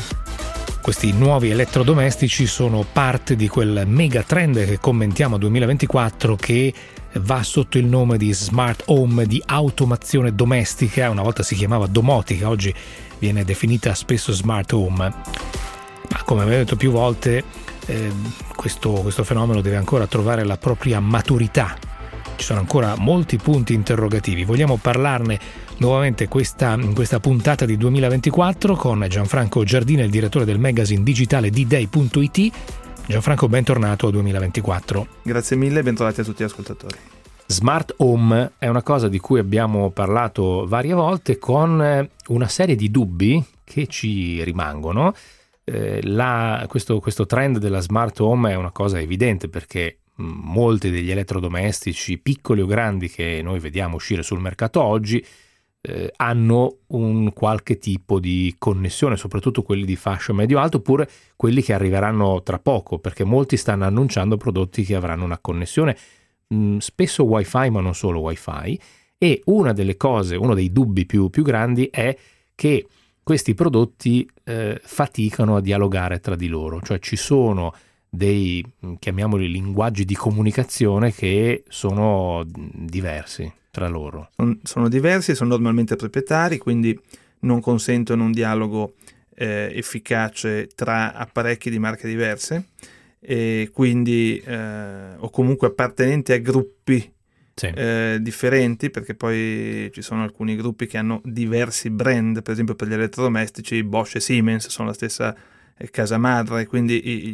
Questi nuovi elettrodomestici sono parte di quel mega trend che commentiamo duemilaventiquattro, che va sotto il nome di smart home, di automazione domestica. Una volta si chiamava domotica, oggi viene definita spesso smart home. Ma come abbiamo detto più volte, eh, questo, questo fenomeno deve ancora trovare la propria maturità. Ci sono ancora molti punti interrogativi. Vogliamo parlarne nuovamente questa, in questa puntata di duemilaventiquattro con Gianfranco Giardina, il direttore del magazine digitale D day punto it. Gianfranco, bentornato a duemilaventiquattro. Grazie mille e bentrovati a tutti gli ascoltatori. Smart home è una cosa di cui abbiamo parlato varie volte, con una serie di dubbi che ci rimangono. Eh, la, questo, questo trend della smart home è una cosa evidente, perché mh, molti degli elettrodomestici, piccoli o grandi, che noi vediamo uscire sul mercato oggi, eh, hanno un qualche tipo di connessione, soprattutto quelli di fascia medio-alto, oppure quelli che arriveranno tra poco, perché molti stanno annunciando prodotti che avranno una connessione, mh, spesso Wi-Fi, ma non solo Wi-Fi. E una delle cose, uno dei dubbi più, più grandi è che questi prodotti eh, faticano a dialogare tra di loro, cioè ci sono dei, chiamiamoli, linguaggi di comunicazione che sono diversi tra loro. Sono diversi, sono normalmente proprietari, quindi non consentono un dialogo eh, efficace tra apparecchi di marche diverse, e quindi eh, o comunque appartenenti a gruppi Sì. Eh, differenti, perché poi ci sono alcuni gruppi che hanno diversi brand. Per esempio per gli elettrodomestici Bosch e Siemens sono la stessa eh, casa madre, quindi gli,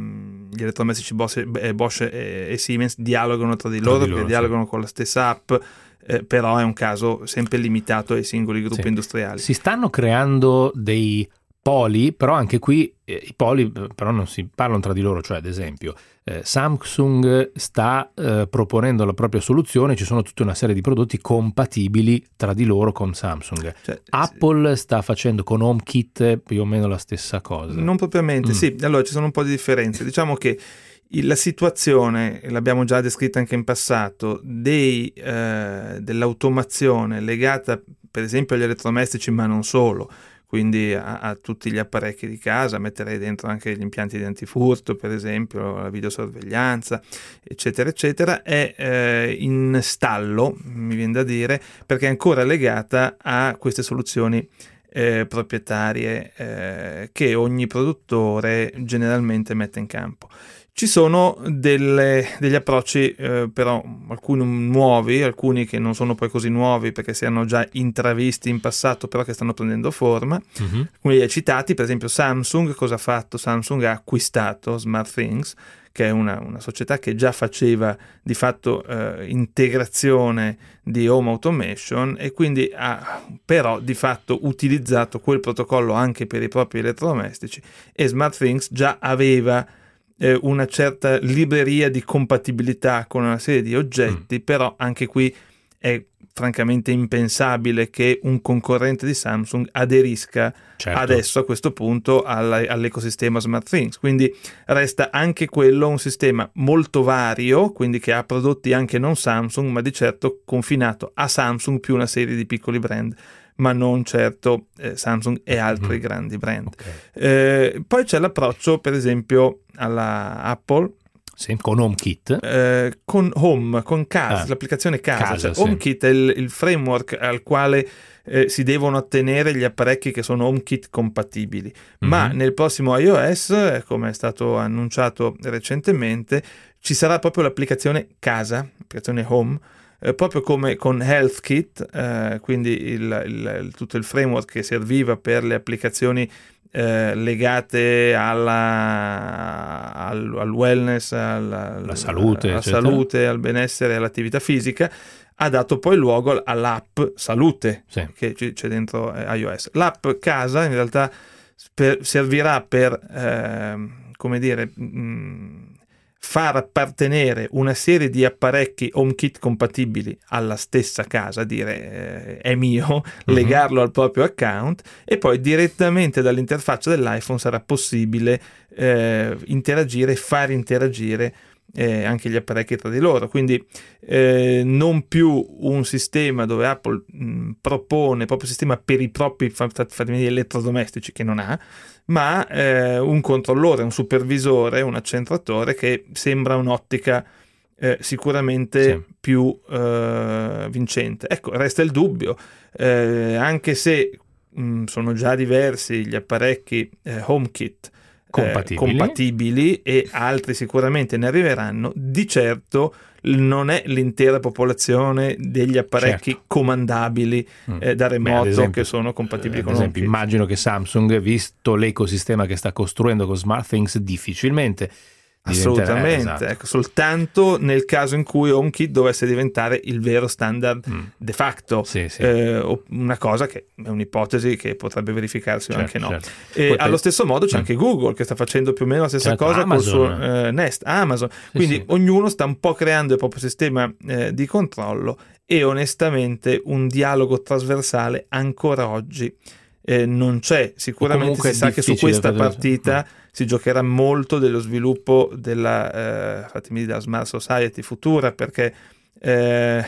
gli elettrodomestici Bosch, eh, Bosch e, e Siemens dialogano tra di loro, tra di loro, dialogano sì. con la stessa app, eh, però è un caso sempre limitato ai singoli gruppi sì. industriali. Si stanno creando dei poli, però anche qui eh, i poli però non si parlano tra di loro, cioè ad esempio eh, Samsung sta eh, proponendo la propria soluzione, ci sono tutta una serie di prodotti compatibili tra di loro con Samsung, cioè, Apple sì. sta facendo con HomeKit più o meno la stessa cosa. Non propriamente, mm. sì, allora ci sono un po' di differenze. Diciamo che la situazione, l'abbiamo già descritta anche in passato, dei, eh, dell'automazione legata per esempio agli elettrodomestici, ma non solo, quindi a, a tutti gli apparecchi di casa. Metterei dentro anche gli impianti di antifurto, per esempio, la videosorveglianza, eccetera eccetera. È eh, in stallo, mi viene da dire, perché è ancora legata a queste soluzioni eh, proprietarie eh, che ogni produttore generalmente mette in campo. Ci sono delle, degli approcci eh, però alcuni nuovi, alcuni che non sono poi così nuovi perché si erano già intravisti in passato, però che stanno prendendo forma. Mm-hmm. Alcuni li hai citati, per esempio Samsung. Cosa ha fatto? Samsung ha acquistato SmartThings, che è una, una società che già faceva di fatto eh, integrazione di home automation, e quindi ha però di fatto utilizzato quel protocollo anche per i propri elettrodomestici, e SmartThings già aveva una certa libreria di compatibilità con una serie di oggetti, mm. però anche qui è francamente impensabile che un concorrente di Samsung aderisca certo. adesso a questo punto alla, all'ecosistema SmartThings, quindi resta anche quello un sistema molto vario, quindi che ha prodotti anche non Samsung, ma di certo confinato a Samsung più una serie di piccoli brand, ma non certo eh, Samsung e altri mm. grandi brand. Okay. Eh, poi c'è l'approccio, per esempio, alla Apple, sì, con HomeKit, eh, con Home, con Casa, ah, l'applicazione Casa. casa cioè, sì. HomeKit è il, il framework al quale eh, si devono attenere gli apparecchi che sono HomeKit compatibili, mm-hmm. ma nel prossimo iOS, come è stato annunciato recentemente, ci sarà proprio l'applicazione Casa, l'applicazione Home, Eh, proprio come con HealthKit, eh, quindi il, il, il, tutto il framework che serviva per le applicazioni eh, legate alla, al, al wellness, alla, alla salute, alla salute, al benessere e all'attività fisica, ha dato poi luogo all'app Salute, sì. che c'è dentro eh, iOS. L'app Casa in realtà per, servirà per, eh, come dire... Mh, far appartenere una serie di apparecchi HomeKit compatibili alla stessa casa, dire eh, è mio, mm-hmm. legarlo al proprio account, e poi direttamente dall'interfaccia dell'iPhone sarà possibile eh, interagire e far interagire eh, anche gli apparecchi tra di loro. Quindi eh, non più un sistema dove Apple mh, propone proprio un sistema per i propri fatemi elettrodomestici che non ha, ma eh, un controllore, un supervisore, un accentratore che sembra un'ottica eh, sicuramente sì. più eh, vincente. Ecco, resta il dubbio, eh, anche se mh, sono già diversi gli apparecchi eh, HomeKit compatibili. Eh, compatibili e altri sicuramente ne arriveranno, di certo non è l'intera popolazione degli apparecchi certo. comandabili eh, da remoto. Beh, esempio, che sono compatibili eh, con esempio, immagino che Samsung, visto l'ecosistema che sta costruendo con SmartThings, difficilmente assolutamente, esatto. ecco, soltanto nel caso in cui HomeKit dovesse diventare il vero standard mm. de facto, sì, sì. Eh, una cosa che è un'ipotesi che potrebbe verificarsi o certo, anche no. Certo. E Poi, allo stesso modo c'è mm. anche Google che sta facendo più o meno la stessa certo, cosa Amazon. Col suo eh, Nest, Amazon, sì, quindi sì. ognuno sta un po' creando il proprio sistema eh, di controllo, e onestamente un dialogo trasversale ancora oggi eh, non c'è. Sicuramente si sa che su questa partita mm. si giocherà molto dello sviluppo della, eh, fatemi dire, della Smart Society futura, perché eh,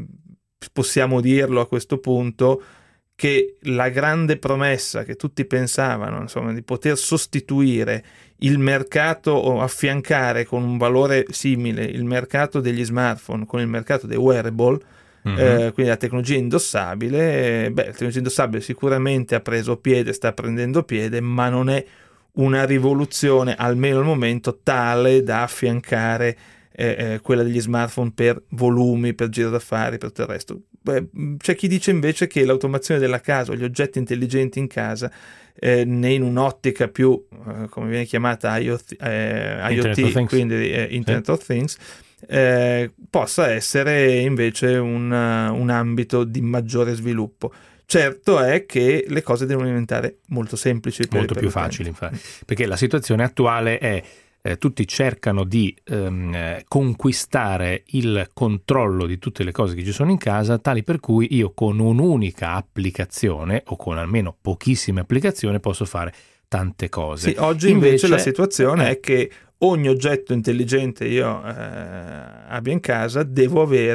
possiamo dirlo a questo punto che la grande promessa che tutti pensavano, insomma, di poter sostituire il mercato o affiancare con un valore simile il mercato degli smartphone con il mercato dei wearable, mm-hmm. eh, quindi la tecnologia indossabile, beh, la tecnologia indossabile sicuramente ha preso piede, sta prendendo piede, ma non è una rivoluzione, almeno al momento, tale da affiancare eh, eh, quella degli smartphone per volumi, per giro d'affari, per tutto il resto. Beh, c'è chi dice invece che l'automazione della casa o gli oggetti intelligenti in casa, eh, in un'ottica più, eh, come viene chiamata IoT, eh, IoT quindi eh, Internet sì. of Things, eh, possa essere invece un, un ambito di maggiore sviluppo. Certo è che le cose devono diventare molto semplici, per molto più facili, infatti, perché la situazione attuale è eh, tutti cercano di ehm, conquistare il controllo di tutte le cose che ci sono in casa, tali per cui io con un'unica applicazione o con almeno pochissime applicazioni posso fare tante cose. Sì, oggi invece, invece la situazione eh, è che ogni oggetto intelligente io eh, abbia in casa devo avere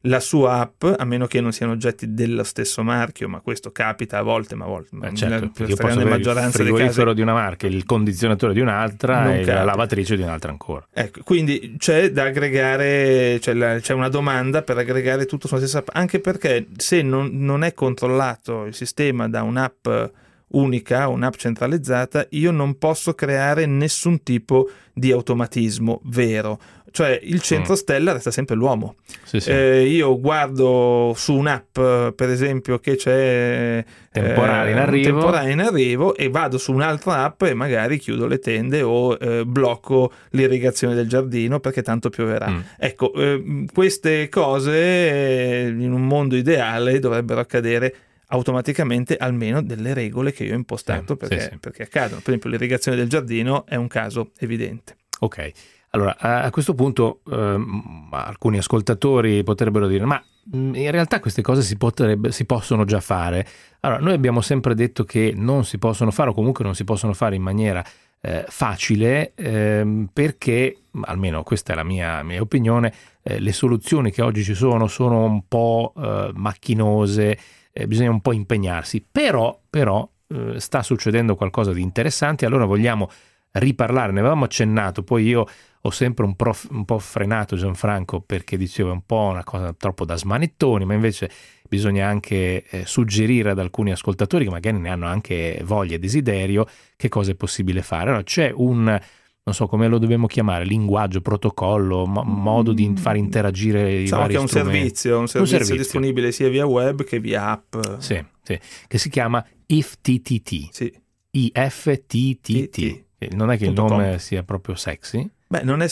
la sua app, a meno che non siano oggetti dello stesso marchio, ma questo capita a volte, ma a volte eh certo, la io posso avere il frigorifero casi, di una marca, il condizionatore di un'altra e capita. La lavatrice di un'altra ancora. Ecco, quindi c'è da aggregare, c'è, la, c'è una domanda per aggregare tutto sulla stessa app, anche perché se non, non è controllato il sistema da un'app unica, un'app centralizzata, io non posso creare nessun tipo di automatismo vero. Cioè il centro stella resta sempre l'uomo. Sì, sì. Eh, io guardo su un'app, per esempio, che c'è temporale in arrivo. Eh, temporale in arrivo e vado su un'altra app e magari chiudo le tende o eh, blocco l'irrigazione del giardino perché tanto pioverà. Mm. Ecco, eh, queste cose eh, in un mondo ideale dovrebbero accadere automaticamente, almeno delle regole che io ho impostato, sì, perché, sì, sì. perché accadono. Per esempio l'irrigazione del giardino è un caso evidente. Ok. Allora, a questo punto ehm, alcuni ascoltatori potrebbero dire ma in realtà queste cose si, potrebbe, si possono già fare. Allora, noi abbiamo sempre detto che non si possono fare o comunque non si possono fare in maniera eh, facile ehm, perché, almeno questa è la mia, mia opinione, eh, le soluzioni che oggi ci sono sono un po' eh, macchinose, eh, bisogna un po' impegnarsi, però, però eh, sta succedendo qualcosa di interessante, allora vogliamo riparlare, ne avevamo accennato, poi io ho sempre un, prof, un po' frenato Gianfranco perché dicevo è un po' una cosa troppo da smanettoni, ma invece bisogna anche eh, suggerire ad alcuni ascoltatori che magari ne hanno anche voglia e desiderio che cosa è possibile fare. Allora c'è un, non so come lo dobbiamo chiamare, linguaggio, protocollo, mo- modo di far interagire i diciamo vari che è un strumenti. servizio, un servizio, un servizio disponibile sia via web che via app. Sì, sì, che si chiama I F T T T. Sì. I F T T T. Non è che il nome com. sia proprio sexy? Beh, non è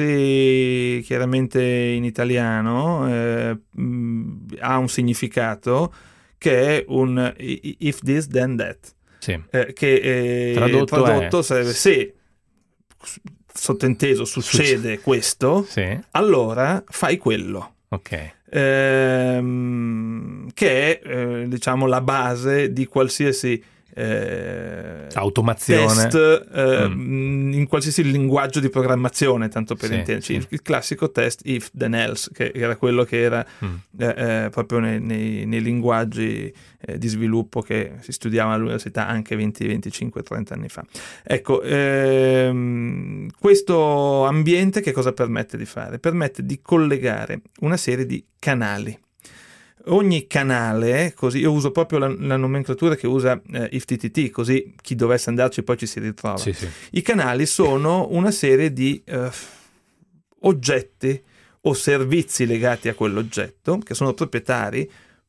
sexy chiaramente in italiano, eh, mh, ha un significato che è un if this then that, sì. eh, che eh, tradotto, tradotto è... sarebbe se sottinteso succede questo, sì. allora fai quello. Ok. Ehm, che è eh, diciamo la base di qualsiasi Eh, automazione test eh, mm. in qualsiasi linguaggio di programmazione, tanto per sì, intenderci, sì. il classico test if then else, che era quello che era mm. eh, eh, proprio nei, nei, nei linguaggi eh, di sviluppo che si studiavano all'università anche venti, venticinque, trenta anni fa. Ecco, ehm, questo ambiente che cosa permette di fare? Permette di collegare una serie di canali. Ogni canale, così io uso proprio la, la nomenclatura che usa eh, I F T T T, così chi dovesse andarci poi ci si ritrova. Sì, sì. I canali sono una serie di eh, oggetti o servizi legati a quell'oggetto che sono proprietari,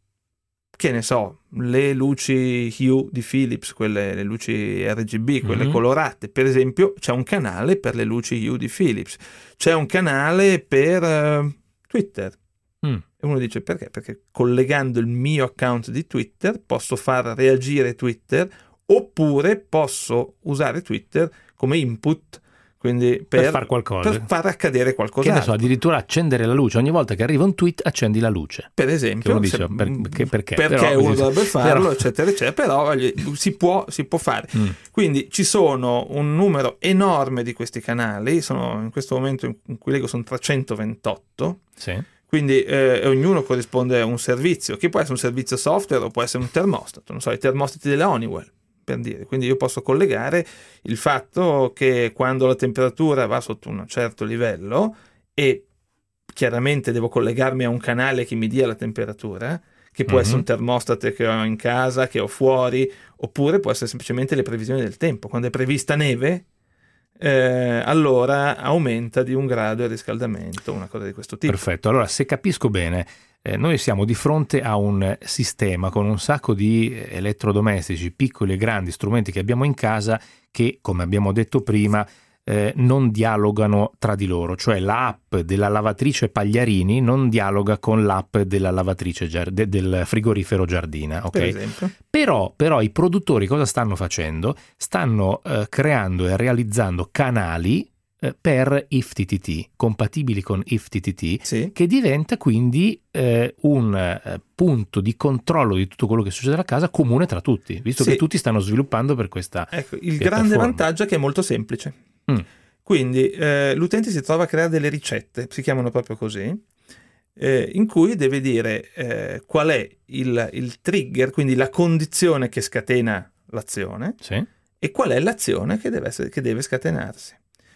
che ne so, le luci Hue di Philips, quelle le luci R G B, quelle mm-hmm. colorate, per esempio c'è un canale per le luci Hue di Philips, c'è un canale per eh, Twitter. Mm. E uno dice perché? Perché collegando il mio account di Twitter posso far reagire Twitter, oppure posso usare Twitter come input, quindi per, per far qualcosa, per far accadere qualcosa. Che ne so, addirittura accendere la luce, ogni volta che arriva un tweet accendi la luce. Per esempio, uno dice, se, per, perché, perché, perché però, uno dovrebbe farlo, però... eccetera, eccetera, però si può, si può fare. Mm. Quindi ci sono un numero enorme di questi canali, sono in questo momento in cui leggo sono trecentoventotto. Sì. Quindi eh, ognuno corrisponde a un servizio, che può essere un servizio software o può essere un termostato, non so, i termostati della Honeywell, per dire. Quindi io posso collegare il fatto che quando la temperatura va sotto un certo livello, e chiaramente devo collegarmi a un canale che mi dia la temperatura, che può mm-hmm. essere un termostato che ho in casa, che ho fuori, oppure può essere semplicemente le previsioni del tempo. Quando è prevista neve, Eh, allora aumenta di un grado il riscaldamento, una cosa di questo tipo. Perfetto, allora se capisco bene, eh, noi siamo di fronte a un sistema con un sacco di elettrodomestici, piccoli e grandi strumenti che abbiamo in casa che, come abbiamo detto prima, eh, non dialogano tra di loro, cioè l'app della lavatrice Pagliarini non dialoga con l'app della lavatrice giard- de- del frigorifero Giardina, ok? Per esempio. Però, però i produttori cosa stanno facendo? Stanno eh, creando e realizzando canali eh, per I F T T T, compatibili con I F T T T, sì. che diventa quindi eh, un eh, punto di controllo di tutto quello che succede alla casa comune tra tutti, visto sì. che tutti stanno sviluppando per questa Ecco, il piattaforma. grande vantaggio è che è molto semplice. Mm. Quindi eh, l'utente si trova a creare delle ricette, si chiamano proprio così, eh, in cui deve dire eh, qual è il, il trigger, quindi la condizione che scatena l'azione, sì. e qual è l'azione che deve, essere, che deve scatenarsi.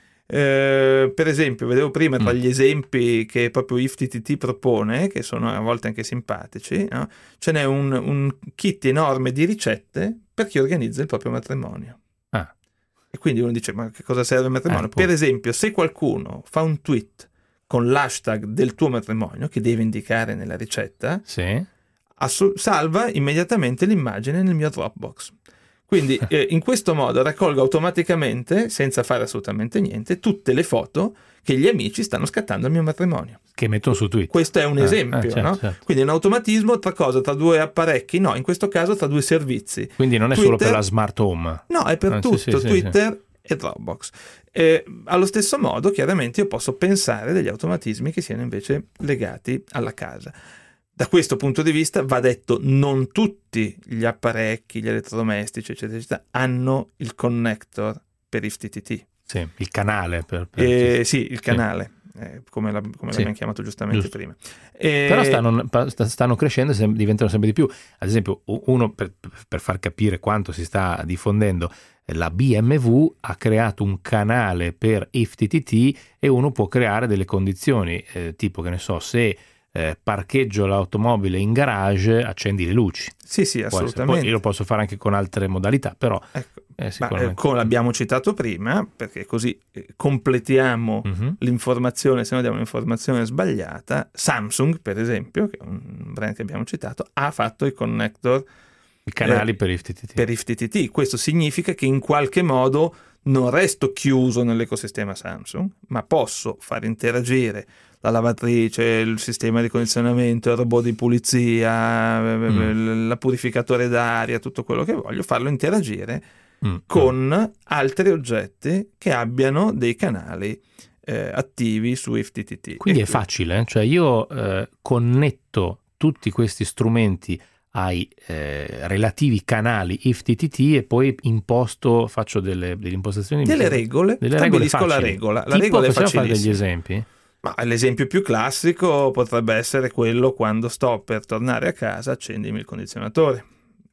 Eh, per esempio, vedevo prima tra gli esempi che proprio IFTTT propone, che sono a volte anche simpatici, no? Ce n'è un, un kit enorme di ricette per chi organizza il proprio matrimonio. Ah. E quindi uno dice, ma che cosa serve il matrimonio? Eh, per esempio, se qualcuno fa un tweet con l'hashtag del tuo matrimonio, che deve indicare nella ricetta, sì. assu- salva immediatamente l'immagine nel mio Dropbox. Quindi eh, in questo modo raccolgo automaticamente, senza fare assolutamente niente, tutte le foto che gli amici stanno scattando al mio matrimonio. Che mettono su Twitter. Questo è un eh, esempio, eh, certo, no? certo. Quindi è un automatismo tra cosa? Tra due apparecchi? No, in questo caso tra due servizi. Quindi non è Twitter, solo per la smart home. No, è per eh, tutto, sì, sì, Twitter sì. e Dropbox. E, allo stesso modo, chiaramente, io posso pensare degli automatismi che siano invece legati alla casa. Da questo punto di vista va detto, non tutti gli apparecchi, gli elettrodomestici, eccetera, eccetera, hanno il connector per IFTTT. Sì, il canale. Per, per... Eh, sì, il canale, sì. eh, come, la, come sì. l'abbiamo chiamato giustamente Giusto. prima. Eh, Però stanno, stanno crescendo e diventano sempre di più. Ad esempio, uno per, per far capire quanto si sta diffondendo, la B M W ha creato un canale per IFTTT e uno può creare delle condizioni, eh, tipo che ne so, se Eh, parcheggio l'automobile in garage, accendi le luci. Sì, sì, assolutamente. Poi io lo posso fare anche con altre modalità, però ecco, eh, ma, eh, come l'abbiamo citato prima, perché così eh, completiamo mm-hmm. l'informazione, se no diamo un'informazione sbagliata. Samsung, per esempio, che è un brand che abbiamo citato, ha fatto i connector, i canali eh, per IFTTT. per IFTTT. Questo significa che in qualche modo non resto chiuso nell'ecosistema Samsung, ma posso far interagire la lavatrice, il sistema di condizionamento, il robot di pulizia, mm. la purificatore d'aria, tutto quello che voglio, farlo interagire mm. con altri oggetti che abbiano dei canali eh, attivi su IFTTT. Quindi e è qui... facile, cioè io eh, connetto tutti questi strumenti ai eh, relativi canali IFTTT e poi imposto, faccio delle, delle impostazioni, delle regole, delle regole stabilisco la facili. regola. La tipo, regola è facilissima. Fare degli facilissima. esempi? Ma l'esempio più classico potrebbe essere quello quando sto per tornare a casa, accendimi il condizionatore.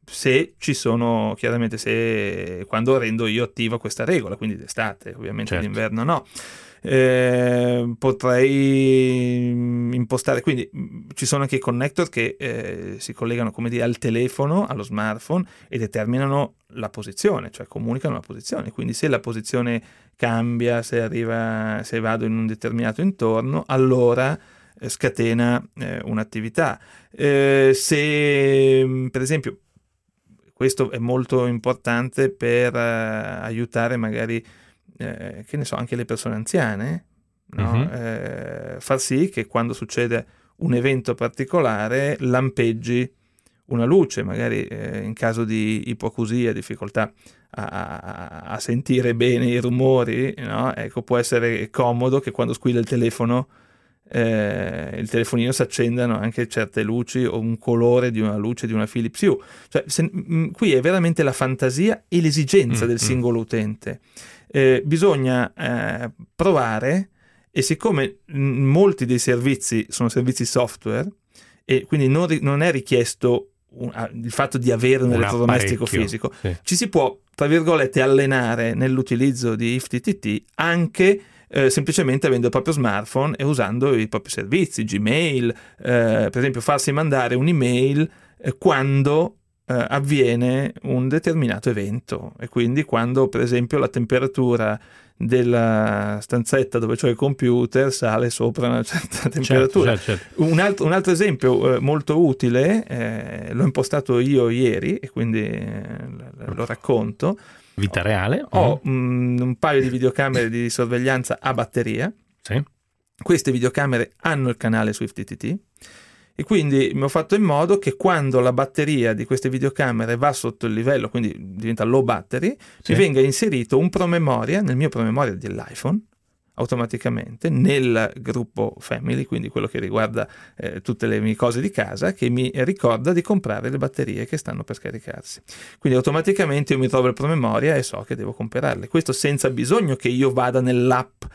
Se ci sono, chiaramente, se quando rendo io attiva questa regola, quindi d'estate, ovviamente certo. d'inverno no. Eh, potrei impostare, quindi ci sono anche i connector che eh, si collegano, come dire, al telefono, allo smartphone e determinano la posizione, cioè comunicano la posizione. Quindi se la posizione cambia, se arriva, se vado in un determinato intorno, allora eh, scatena eh, un'attività. Eh, se per esempio, questo è molto importante per eh, aiutare magari Eh, che ne so, anche le persone anziane, no? Mm-hmm. eh, far sì che quando succede un evento particolare lampeggi una luce, magari eh, in caso di ipoacusia, difficoltà a, a, a sentire bene i rumori, no? Ecco, può essere comodo che quando squilla il telefono eh, il telefonino si accendano anche certe luci o un colore di una luce di una Philips Hue. Cioè, se, mh, qui è veramente la fantasia e l'esigenza mm, del singolo mm. utente. Eh, bisogna eh, provare, e siccome mh, molti dei servizi sono servizi software e quindi non, ri- non è richiesto un, a, il fatto di avere un, un elettrodomestico fisico, sì. Ci si può, tra virgolette, allenare nell'utilizzo di IFTTT anche Eh, semplicemente avendo il proprio smartphone e usando i propri servizi, Gmail, eh, per esempio farsi mandare un'email eh, quando eh, avviene un determinato evento, e quindi quando per esempio la temperatura della stanzetta dove c'è il computer sale sopra una certa temperatura. Certo, certo, certo. Un, altro, un altro esempio eh, molto utile, eh, l'ho impostato io ieri e quindi eh, lo racconto. Vita reale. Ho mm. un paio di videocamere di sorveglianza a batteria. Sì. Queste videocamere hanno il canale su IFTTT e quindi mi ho fatto in modo che quando la batteria di queste videocamere va sotto il livello, quindi diventa low battery, sì. mi venga inserito un promemoria nel mio promemoria dell'iPhone automaticamente nel gruppo Family, quindi quello che riguarda eh, tutte le mie cose di casa, che mi ricorda di comprare le batterie che stanno per scaricarsi. Quindi automaticamente io mi trovo il promemoria e so che devo comprarle. Questo senza bisogno che io vada nell'app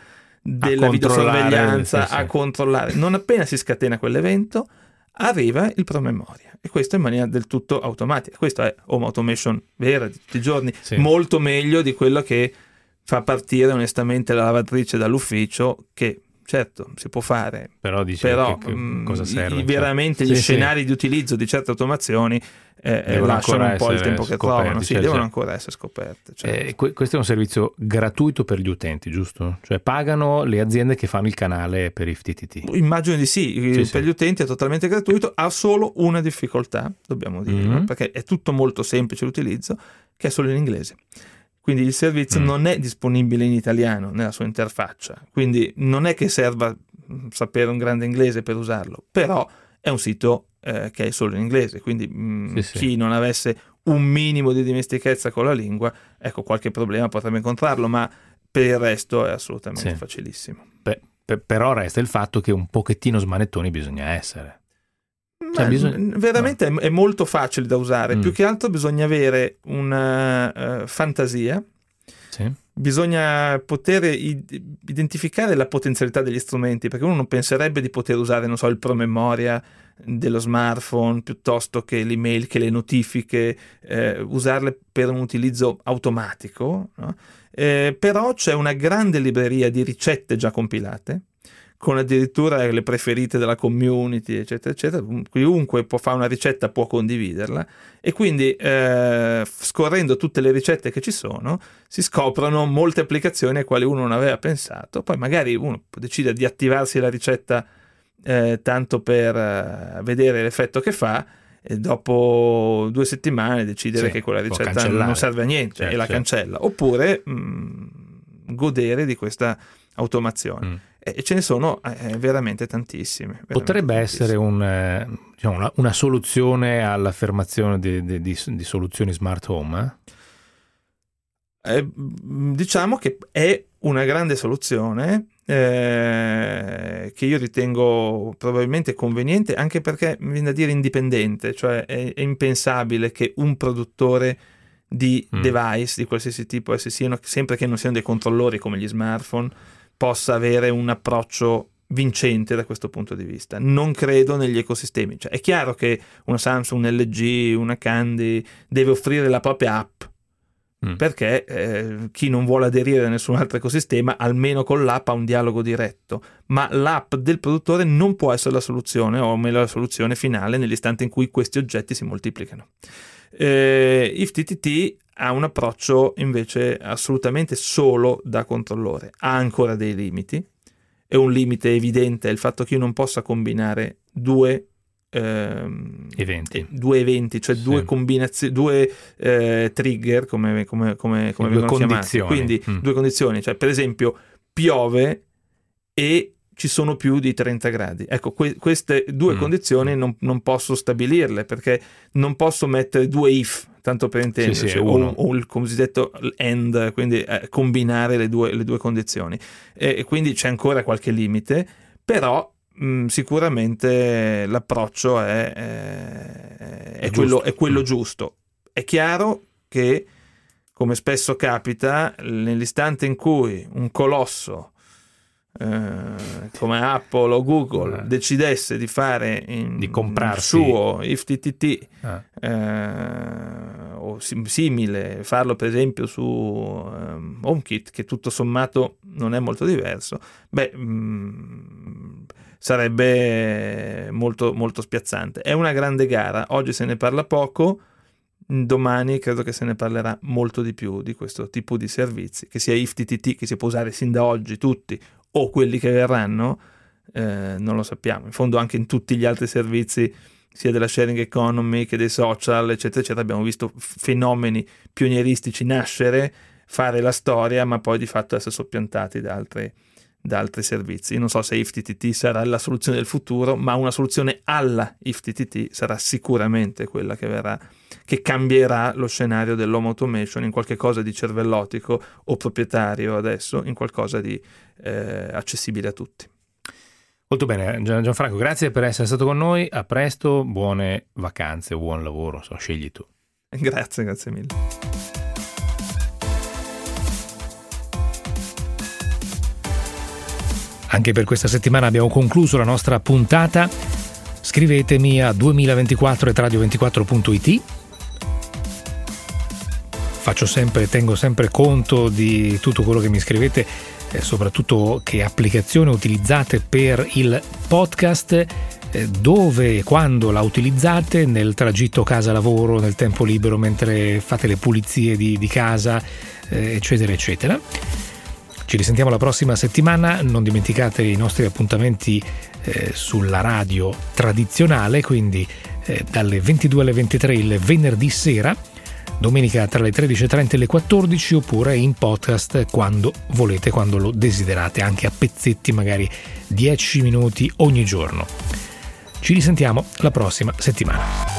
della a videosorveglianza, sì, sì. a controllare. Non appena si scatena quell'evento, arriva il promemoria, e questo in maniera del tutto automatica. Questo è home automation vera di tutti i giorni, sì. molto meglio di quello che fa partire onestamente la lavatrice dall'ufficio, che certo si può fare, però, dice però che, che mh, cosa serve, i, veramente cioè. gli sì, scenari sì. di utilizzo di certe automazioni eh, lasciano un po' il tempo che trovano, sì, cioè, devono cioè. ancora essere scoperte. Certo. Eh, que- questo è un servizio gratuito per gli utenti, giusto? Cioè pagano le aziende che fanno il canale per I F T T T. Immagino di sì, sì per sì. gli utenti è totalmente gratuito, ha solo una difficoltà, dobbiamo dire, mm-hmm. perché è tutto molto semplice l'utilizzo, che è solo in inglese. Quindi il servizio mm. non è disponibile in italiano nella sua interfaccia, quindi non è che serva sapere un grande inglese per usarlo, però è un sito eh, che è solo in inglese, quindi mh, sì, chi sì. non avesse un minimo di dimestichezza con la lingua, ecco, qualche problema potrebbe incontrarlo, ma per il resto è assolutamente sì. facilissimo. Beh, per, però resta il fatto che un pochettino smanettoni bisogna essere. Cioè, bisogna... veramente no. è molto facile da usare, mm. più che altro bisogna avere una uh, fantasia, sì. bisogna poter id- identificare la potenzialità degli strumenti, perché uno non penserebbe di poter usare, non so, il promemoria dello smartphone piuttosto che l'email, che le notifiche, eh, usarle per un utilizzo automatico, no? Eh, però c'è una grande libreria di ricette già compilate, con addirittura le preferite della community, eccetera, eccetera. Chiunque può fare una ricetta, può condividerla, e quindi eh, scorrendo tutte le ricette che ci sono, si scoprono molte applicazioni a quali uno non aveva pensato. Poi magari uno decide di attivarsi la ricetta eh, tanto per eh, vedere l'effetto che fa, e dopo due settimane decidere sì, che quella ricetta non serve a niente, certo, e la certo. cancella. Oppure mh, godere di questa automazione. Mm. E ce ne sono eh, veramente tantissime. Veramente Potrebbe tantissime. essere un, eh, diciamo una, una soluzione all'affermazione di, di, di, di soluzioni smart home? Eh? Eh, diciamo che è una grande soluzione eh, che io ritengo probabilmente conveniente, anche perché mi viene da dire indipendente, cioè è, è impensabile che un produttore di mm. device di qualsiasi tipo, essi siano, sempre che non siano dei controllori come gli smartphone, possa avere un approccio vincente da questo punto di vista. Non credo negli ecosistemi. Cioè, è chiaro che una Samsung, un L G, una Candy deve offrire la propria app, mm. perché eh, chi non vuole aderire a nessun altro ecosistema, almeno con l'app ha un dialogo diretto, ma l'app del produttore non può essere la soluzione, o meglio la soluzione finale, nell'istante in cui questi oggetti si moltiplicano. Eh, I F T T T ha un approccio invece assolutamente solo da controllore, ha ancora dei limiti, e un limite evidente è il fatto che io non possa combinare due ehm, eventi, due eventi, cioè sì. due combinazioni, due eh, trigger, come, come, come, come sì, vengono due chiamati, quindi mm. due condizioni, cioè per esempio piove e ci sono più di trenta gradi. Ecco, que- queste due mm. condizioni non, non posso stabilirle, perché non posso mettere due if, tanto per intenderci, sì, sì, o, o il cosiddetto and, quindi eh, combinare le due, le due condizioni. E, e quindi c'è ancora qualche limite, però mh, sicuramente l'approccio è, è, è, quello, è quello mm. giusto. È chiaro che, come spesso capita, nell'istante in cui un colosso Uh, come Apple o Google uh, decidesse di fare in, di comprarsi il suo I F T T T uh. uh, o sim- simile, farlo per esempio su um, HomeKit, che tutto sommato non è molto diverso, beh mh, sarebbe molto, molto spiazzante. È una grande gara, oggi se ne parla poco, domani credo che se ne parlerà molto di più di questo tipo di servizi, che sia I F T T T, che si può usare sin da oggi tutti, o quelli che verranno, eh, non lo sappiamo. In fondo anche in tutti gli altri servizi, sia della sharing economy che dei social, eccetera, eccetera, abbiamo visto fenomeni pionieristici nascere, fare la storia, ma poi di fatto essere soppiantati da altri, da altri servizi. Io non so se I F T T T sarà la soluzione del futuro, ma una soluzione alla I F T T T sarà sicuramente quella che verrà, che cambierà lo scenario dell'home automation in qualche cosa di cervellotico o proprietario adesso, in qualcosa di eh, accessibile a tutti. Molto bene, Gianfranco, grazie per essere stato con noi, a presto, buone vacanze, buon lavoro, so, scegli tu. Grazie, grazie mille. Anche per questa settimana abbiamo concluso la nostra puntata. Scrivetemi a duemilaventiquattro at radio ventiquattro punto it. Faccio sempre, tengo sempre conto di tutto quello che mi scrivete, eh, soprattutto che applicazione utilizzate per il podcast, eh, dove e quando la utilizzate, nel tragitto casa-lavoro, nel tempo libero, mentre fate le pulizie di, di casa, eh, eccetera, eccetera. Ci risentiamo la prossima settimana, non dimenticate i nostri appuntamenti eh, sulla radio tradizionale, quindi eh, dalle ventidue alle ventitré il venerdì sera, domenica tra le tredici e trenta e le quattordici, oppure in podcast quando volete, quando lo desiderate, anche a pezzetti, magari dieci minuti ogni giorno. Ci risentiamo la prossima settimana.